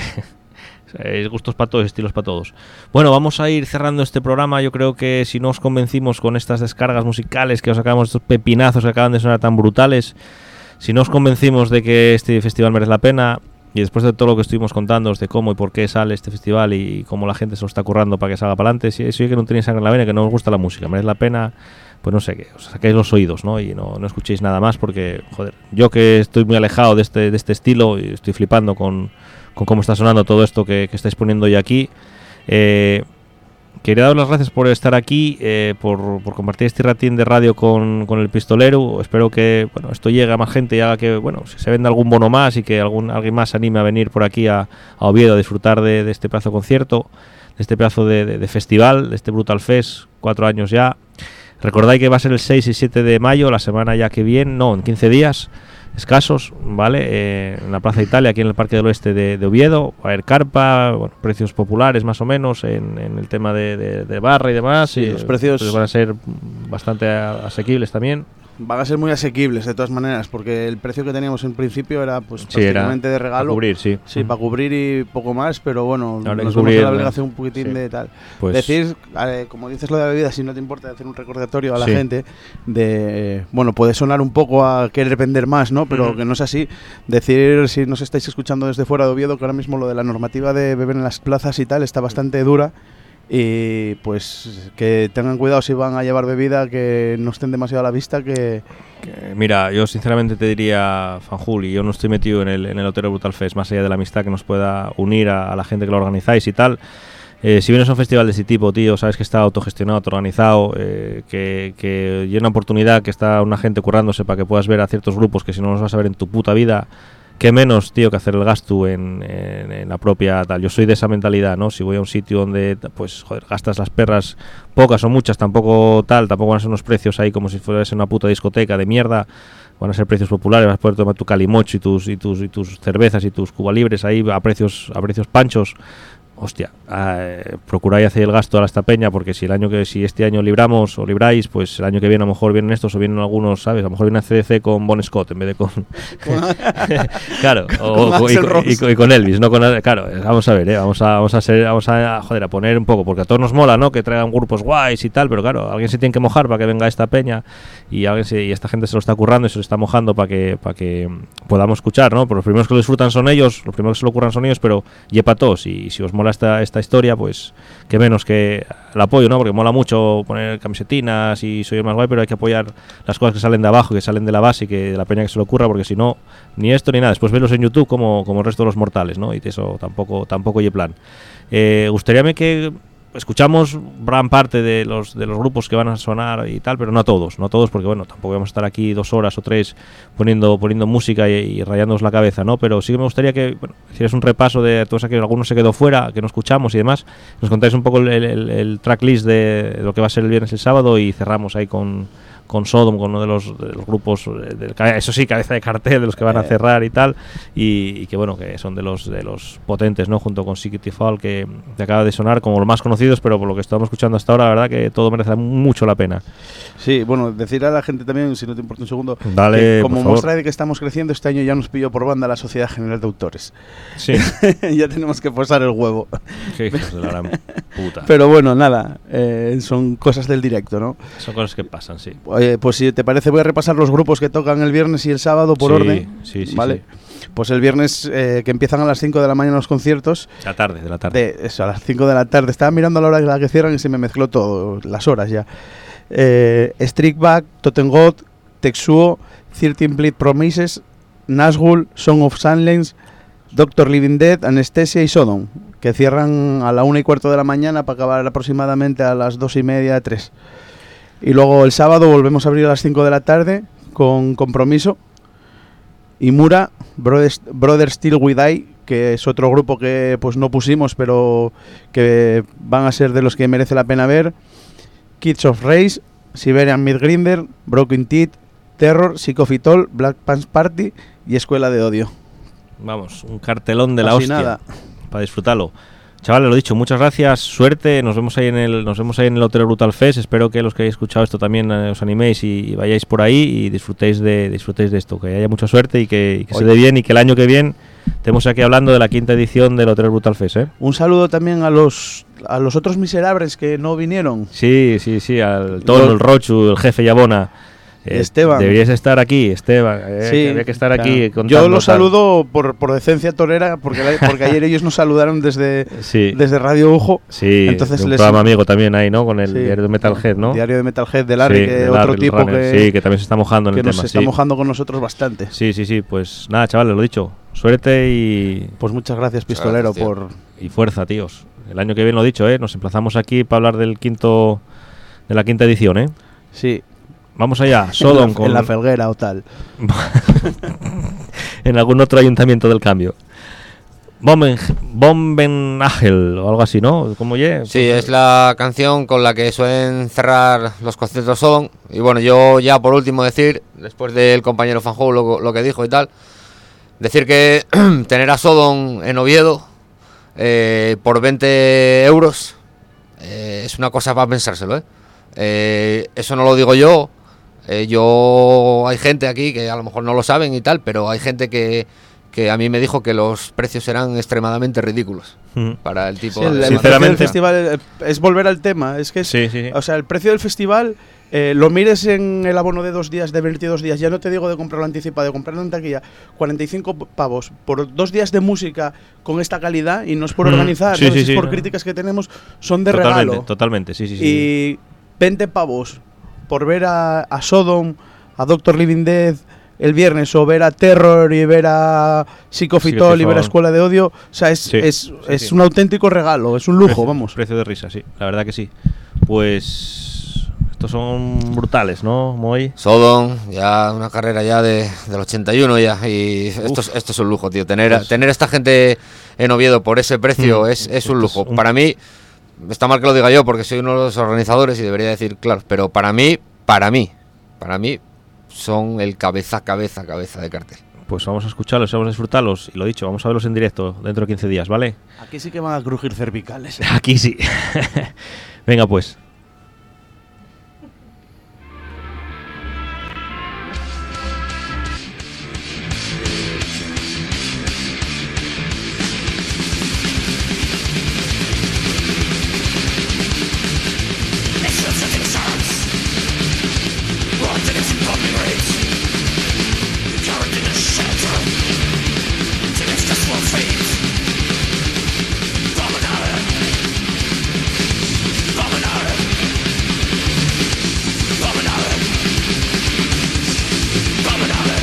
Speaker 1: O sea, es gustos para todos, estilos para todos. Bueno, vamos a ir cerrando este programa. Yo creo que si no os convencimos con estas descargas musicales que os sacamos, estos pepinazos que acaban de sonar tan brutales, si no os convencimos de que este festival merece la pena, y después de todo lo que estuvimos contando de cómo y por qué sale este festival y cómo la gente se lo está currando para que salga para adelante, si, si es que no tenéis sangre en la vena, que no os gusta la música, merece la pena pues no sé, que os saquéis los oídos, ¿no? Y no, no escuchéis nada más porque, joder, yo que estoy muy alejado de este, de este estilo y estoy flipando con, con cómo está sonando todo esto que, que estáis poniendo hoy aquí. Eh, quería daros las gracias por estar aquí, eh, por, por compartir este ratín de radio con, con el Pistolero. Espero que, bueno, esto llegue a más gente y haga que, bueno, si se venda algún bono más y que algún alguien más se anime a venir por aquí a, a Oviedo a disfrutar de, de este pedazo de concierto, de este pedazo de, de, de festival, de este Brutal Fest, cuatro años ya. Recordad que va a ser el seis y siete de mayo, la semana ya que viene, no, en quince días escasos, ¿vale? Eh, en la Plaza Italia, aquí en el Parque del Oeste de, de Oviedo. Va a haber carpa, bueno, precios populares más o menos en, en el tema de, de, de barra y demás.
Speaker 2: Sí,
Speaker 1: y
Speaker 2: los precios
Speaker 1: pues van a ser bastante asequibles también.
Speaker 2: Van a ser muy asequibles de todas maneras, porque el precio que teníamos en principio era pues
Speaker 1: Sí, era
Speaker 2: prácticamente de regalo.
Speaker 1: para cubrir, sí.
Speaker 2: Sí, para cubrir y poco más, pero bueno,
Speaker 1: Ahora hay que
Speaker 2: nos vemos
Speaker 1: cubrir,
Speaker 2: en la
Speaker 1: ¿no?
Speaker 2: obligación un poquitín
Speaker 1: Sí.
Speaker 2: de tal.
Speaker 1: Pues-
Speaker 2: Decir, eh, como dices lo de la bebida, si no te importa hacer un recordatorio a la
Speaker 1: Sí.
Speaker 2: gente de, bueno, puede sonar un poco a querer vender más, ¿no? Pero
Speaker 1: Ujú.
Speaker 2: que no es así. Decir, si nos estáis escuchando desde fuera de Oviedo, que ahora mismo lo de la normativa de beber en las plazas y tal está bastante dura. Y pues que tengan cuidado si van a llevar bebida, que no estén demasiado a la vista, que...
Speaker 1: Que, mira, yo sinceramente te diría, Fanjul, y yo no estoy metido en el, en el Otero Brutal Fest, más allá de la amistad que nos pueda unir a, a la gente que lo organizáis y tal. Eh, si vienes a un festival de este tipo, tío, sabes que está autogestionado, autoorganizado, eh, que, que y una oportunidad, que está una gente currándose para que puedas ver a ciertos grupos que si no los vas a ver en tu puta vida, qué menos, tío, que hacer el gasto en, en, en la propia tal. Yo soy de esa mentalidad, ¿no? Si voy a un sitio donde, pues, joder, gastas las perras, pocas o muchas, tampoco tal, tampoco van a ser unos precios ahí como si fueras una puta discoteca de mierda. Van a ser precios populares, vas a poder tomar tu calimocho y tus, y tus, y tus cervezas y tus cuba libres ahí a precios, a precios panchos. Hostia, eh, procuráis hacer el gasto a esta peña, porque si el año que si este año libramos o libráis, pues el año que viene a lo mejor vienen estos o vienen algunos, ¿sabes? A lo mejor viene a C D C con Bon Scott en vez de con claro, o,
Speaker 2: Con
Speaker 1: o- y,
Speaker 2: Axl
Speaker 1: con-
Speaker 2: Rose.
Speaker 1: y con- y con Elvis, no con claro, eh, vamos a ver, eh, vamos a vamos a ser vamos a joder, a poner un poco, porque a todos nos mola, ¿no? Que traigan grupos guays y tal, pero claro, alguien se tiene que mojar para que venga esta peña y alguien se, y esta gente se lo está currando y se lo está mojando para que para que podamos escuchar, ¿no? Pero los primeros que lo disfrutan son ellos, los primeros que se lo curran son ellos, pero yepa todos, y si os mola esta esta historia, pues que menos que el apoyo, ¿no? Porque mola mucho poner camisetinas y soy el más guay, pero hay que apoyar las cosas que salen de abajo, que salen de la base y que de la peña que se lo ocurra, porque si no, ni esto ni nada. Después verlos en YouTube como, como el resto de los mortales, ¿no? Y eso tampoco tampoco hay plan. Eh, gustaríame que escuchamos gran parte de los de los grupos que van a sonar y tal, pero no a todos, no a todos, porque bueno, tampoco vamos a estar aquí dos horas o tres poniendo poniendo música y, y rayándonos la cabeza, ¿no? Pero sí que me gustaría que, bueno, hicieras un repaso de todos aquellos, algunos se quedó fuera, que no escuchamos y demás, nos contáis un poco el, el, el tracklist de lo que va a ser el viernes y el sábado y cerramos ahí con con Sodom, con uno de los, de los grupos, del, eso sí, cabeza de cartel, de los que van a cerrar y tal, y, y que bueno, que son de los de los potentes, ¿no? Junto con Secret Fall, que, que acaba de sonar como los más conocidos, pero por lo que estamos escuchando hasta ahora, la verdad que todo merece mucho la pena.
Speaker 2: Sí, bueno, decir a la gente también, si no te importa un segundo,
Speaker 1: Dale,
Speaker 2: que como
Speaker 1: por favor.
Speaker 2: muestra de que estamos creciendo, este año ya nos pilló por banda la Sociedad General de Autores.
Speaker 1: Sí,
Speaker 2: Ya tenemos que posar el huevo.
Speaker 1: qué hijos de la gran puta.
Speaker 2: Pero bueno, nada, eh, son cosas del directo, ¿no?
Speaker 1: Son cosas que pasan, sí.
Speaker 2: Oye, pues si te parece voy a repasar los grupos que tocan el viernes y el sábado por
Speaker 1: Sí,
Speaker 2: orden.
Speaker 1: sí, sí,
Speaker 2: ¿vale?
Speaker 1: sí.
Speaker 2: Pues el viernes, eh, que empiezan a las cinco de la mañana los conciertos,
Speaker 1: De la tarde, de la tarde.
Speaker 2: de eso, a las cinco de la tarde. Estaba mirando a la hora en la que cierran y se me mezcló todo, las horas ya. Eh, Strikeback, Totengot, Texuo, thirteen Bleed Promises, Nazgul, Song of Silence, Doctor Living Dead, Anestesia y Sodom, que cierran a la una y cuarto de la mañana para acabar aproximadamente a las dos y media, tres. Y luego el sábado volvemos a abrir a las cinco de la tarde con Compromiso y Mura, Brother, Brother Still We Die, que es otro grupo que pues no pusimos, pero que van a ser de los que merece la pena ver. Kids of Race, Siberian Midgrinder, Broken Teeth, Terror, Psicofitol, Black Pants Party y Escuela de Odio.
Speaker 1: Vamos, un cartelón de la
Speaker 2: Casi
Speaker 1: hostia
Speaker 2: nada.
Speaker 1: para disfrutarlo. Chavales, lo dicho, muchas gracias, suerte, nos vemos ahí en el nos vemos ahí en el Otero Brutal Fest. Espero que los que hayáis escuchado esto también eh, os animéis y, y vayáis por ahí y disfrutéis de disfrutéis de esto, que haya mucha suerte y que, y que se
Speaker 2: Oye.
Speaker 1: dé bien y que el año que viene estemos aquí hablando de la quinta edición del Otero Brutal Fest, ¿eh?
Speaker 2: Un saludo también a los a los otros miserables que no vinieron.
Speaker 1: Sí, sí, sí, al Tono,
Speaker 2: Los-
Speaker 1: el Rochu, el jefe Yabona Eh,
Speaker 2: Esteban.
Speaker 1: Deberías estar aquí, Esteban. Eh,
Speaker 2: Sí,
Speaker 1: que había que estar
Speaker 2: claro.
Speaker 1: aquí. contando
Speaker 2: Yo los
Speaker 1: tal.
Speaker 2: saludo por, por decencia torera, porque, la- porque ayer ellos nos saludaron desde,
Speaker 1: Sí.
Speaker 2: desde Radio Ojo.
Speaker 1: Sí,
Speaker 2: Entonces
Speaker 1: de un
Speaker 2: les-
Speaker 1: programa amigo también ahí, ¿no? Con el
Speaker 2: Sí.
Speaker 1: diario de Metalhead, ¿no?
Speaker 2: Diario de Metalhead de Larry,
Speaker 1: Sí,
Speaker 2: que
Speaker 1: de
Speaker 2: otro
Speaker 1: Larry, el
Speaker 2: tipo
Speaker 1: runner.
Speaker 2: que,
Speaker 1: Sí, que también se está mojando en
Speaker 2: que
Speaker 1: el
Speaker 2: nos
Speaker 1: tema.
Speaker 2: está
Speaker 1: sí.
Speaker 2: mojando con nosotros bastante.
Speaker 1: Sí, sí, sí. Pues nada, chavales, lo dicho. Suerte y,
Speaker 2: Pues muchas gracias, Pistolero,
Speaker 3: gracias, tío.
Speaker 2: por...
Speaker 1: y fuerza, tíos. El año que viene, lo dicho, ¿eh? Nos emplazamos aquí para hablar del quinto, de la quinta edición, ¿eh?
Speaker 2: Sí,
Speaker 1: Vamos allá,
Speaker 2: en la,
Speaker 1: Sodom con...
Speaker 2: en la Felguera o tal.
Speaker 1: en algún otro ayuntamiento del cambio. Bomben, Bombenagel o algo así, ¿no? ¿Cómo ye?
Speaker 3: Sí, es la canción con la que suelen cerrar los conciertos Sodom. Y bueno, yo ya por último decir, después del compañero Fanjou lo, lo que dijo y tal, decir que tener a Sodom en Oviedo eh, por veinte euros eh, es una cosa para pensárselo, ¿eh? Eh, eso no lo digo yo. Eh, yo hay gente aquí que a lo mejor no lo saben y tal, pero hay gente que, que a mí me dijo que los precios eran extremadamente ridículos
Speaker 1: Mm.
Speaker 3: para el tipo
Speaker 2: Sí, el,
Speaker 3: de
Speaker 2: el
Speaker 1: Sinceramente.
Speaker 2: precio del festival eh, es volver al tema. Es que es,
Speaker 1: Sí, sí, sí.
Speaker 2: O sea, el precio del festival, eh, lo mires en el abono de dos días, de veintidós días, ya no te digo de comprarlo anticipado, de comprarlo en taquilla, cuarenta y cinco pavos por dos días de música con esta calidad, y no es por
Speaker 1: Mm,
Speaker 2: organizar,
Speaker 1: sí,
Speaker 2: ¿sabes?
Speaker 1: sí,
Speaker 2: es
Speaker 1: sí.
Speaker 2: por críticas que tenemos, son de
Speaker 1: Totalmente,
Speaker 2: regalo.
Speaker 1: totalmente, sí, sí, sí.
Speaker 2: Y veinte pavos por ver a, a Sodom, a Doctor Living Death el viernes, o ver a Terror y ver a Psicofitol y ver a Escuela de Odio, o sea, es,
Speaker 1: Sí,
Speaker 2: es,
Speaker 1: sí,
Speaker 2: es
Speaker 1: sí.
Speaker 2: un auténtico regalo, es un lujo,
Speaker 1: Precio-
Speaker 2: vamos.
Speaker 1: Precio de risa, sí. La verdad que sí. Pues... Estos son brutales, ¿no, Moy?
Speaker 3: Sodom, ya una carrera ya de, del ochenta y uno ya, y esto es, esto es un lujo, tío. Tener, a-
Speaker 1: Pues-
Speaker 3: tener a esta gente en Oviedo por ese precio
Speaker 1: Mm,
Speaker 3: es, es un
Speaker 1: esto es
Speaker 3: lujo.
Speaker 1: un-
Speaker 3: Para mí, está mal que lo diga yo porque soy uno de los organizadores y debería decir, claro, pero para mí, para mí, para mí, son el cabeza, cabeza, cabeza de cartel.
Speaker 1: Pues vamos a escucharlos, vamos a disfrutarlos. Y lo dicho, vamos a verlos en directo dentro de quince días, ¿vale?
Speaker 2: Aquí sí que van a crujir cervicales.
Speaker 1: Aquí sí. Venga, pues.
Speaker 6: Dominare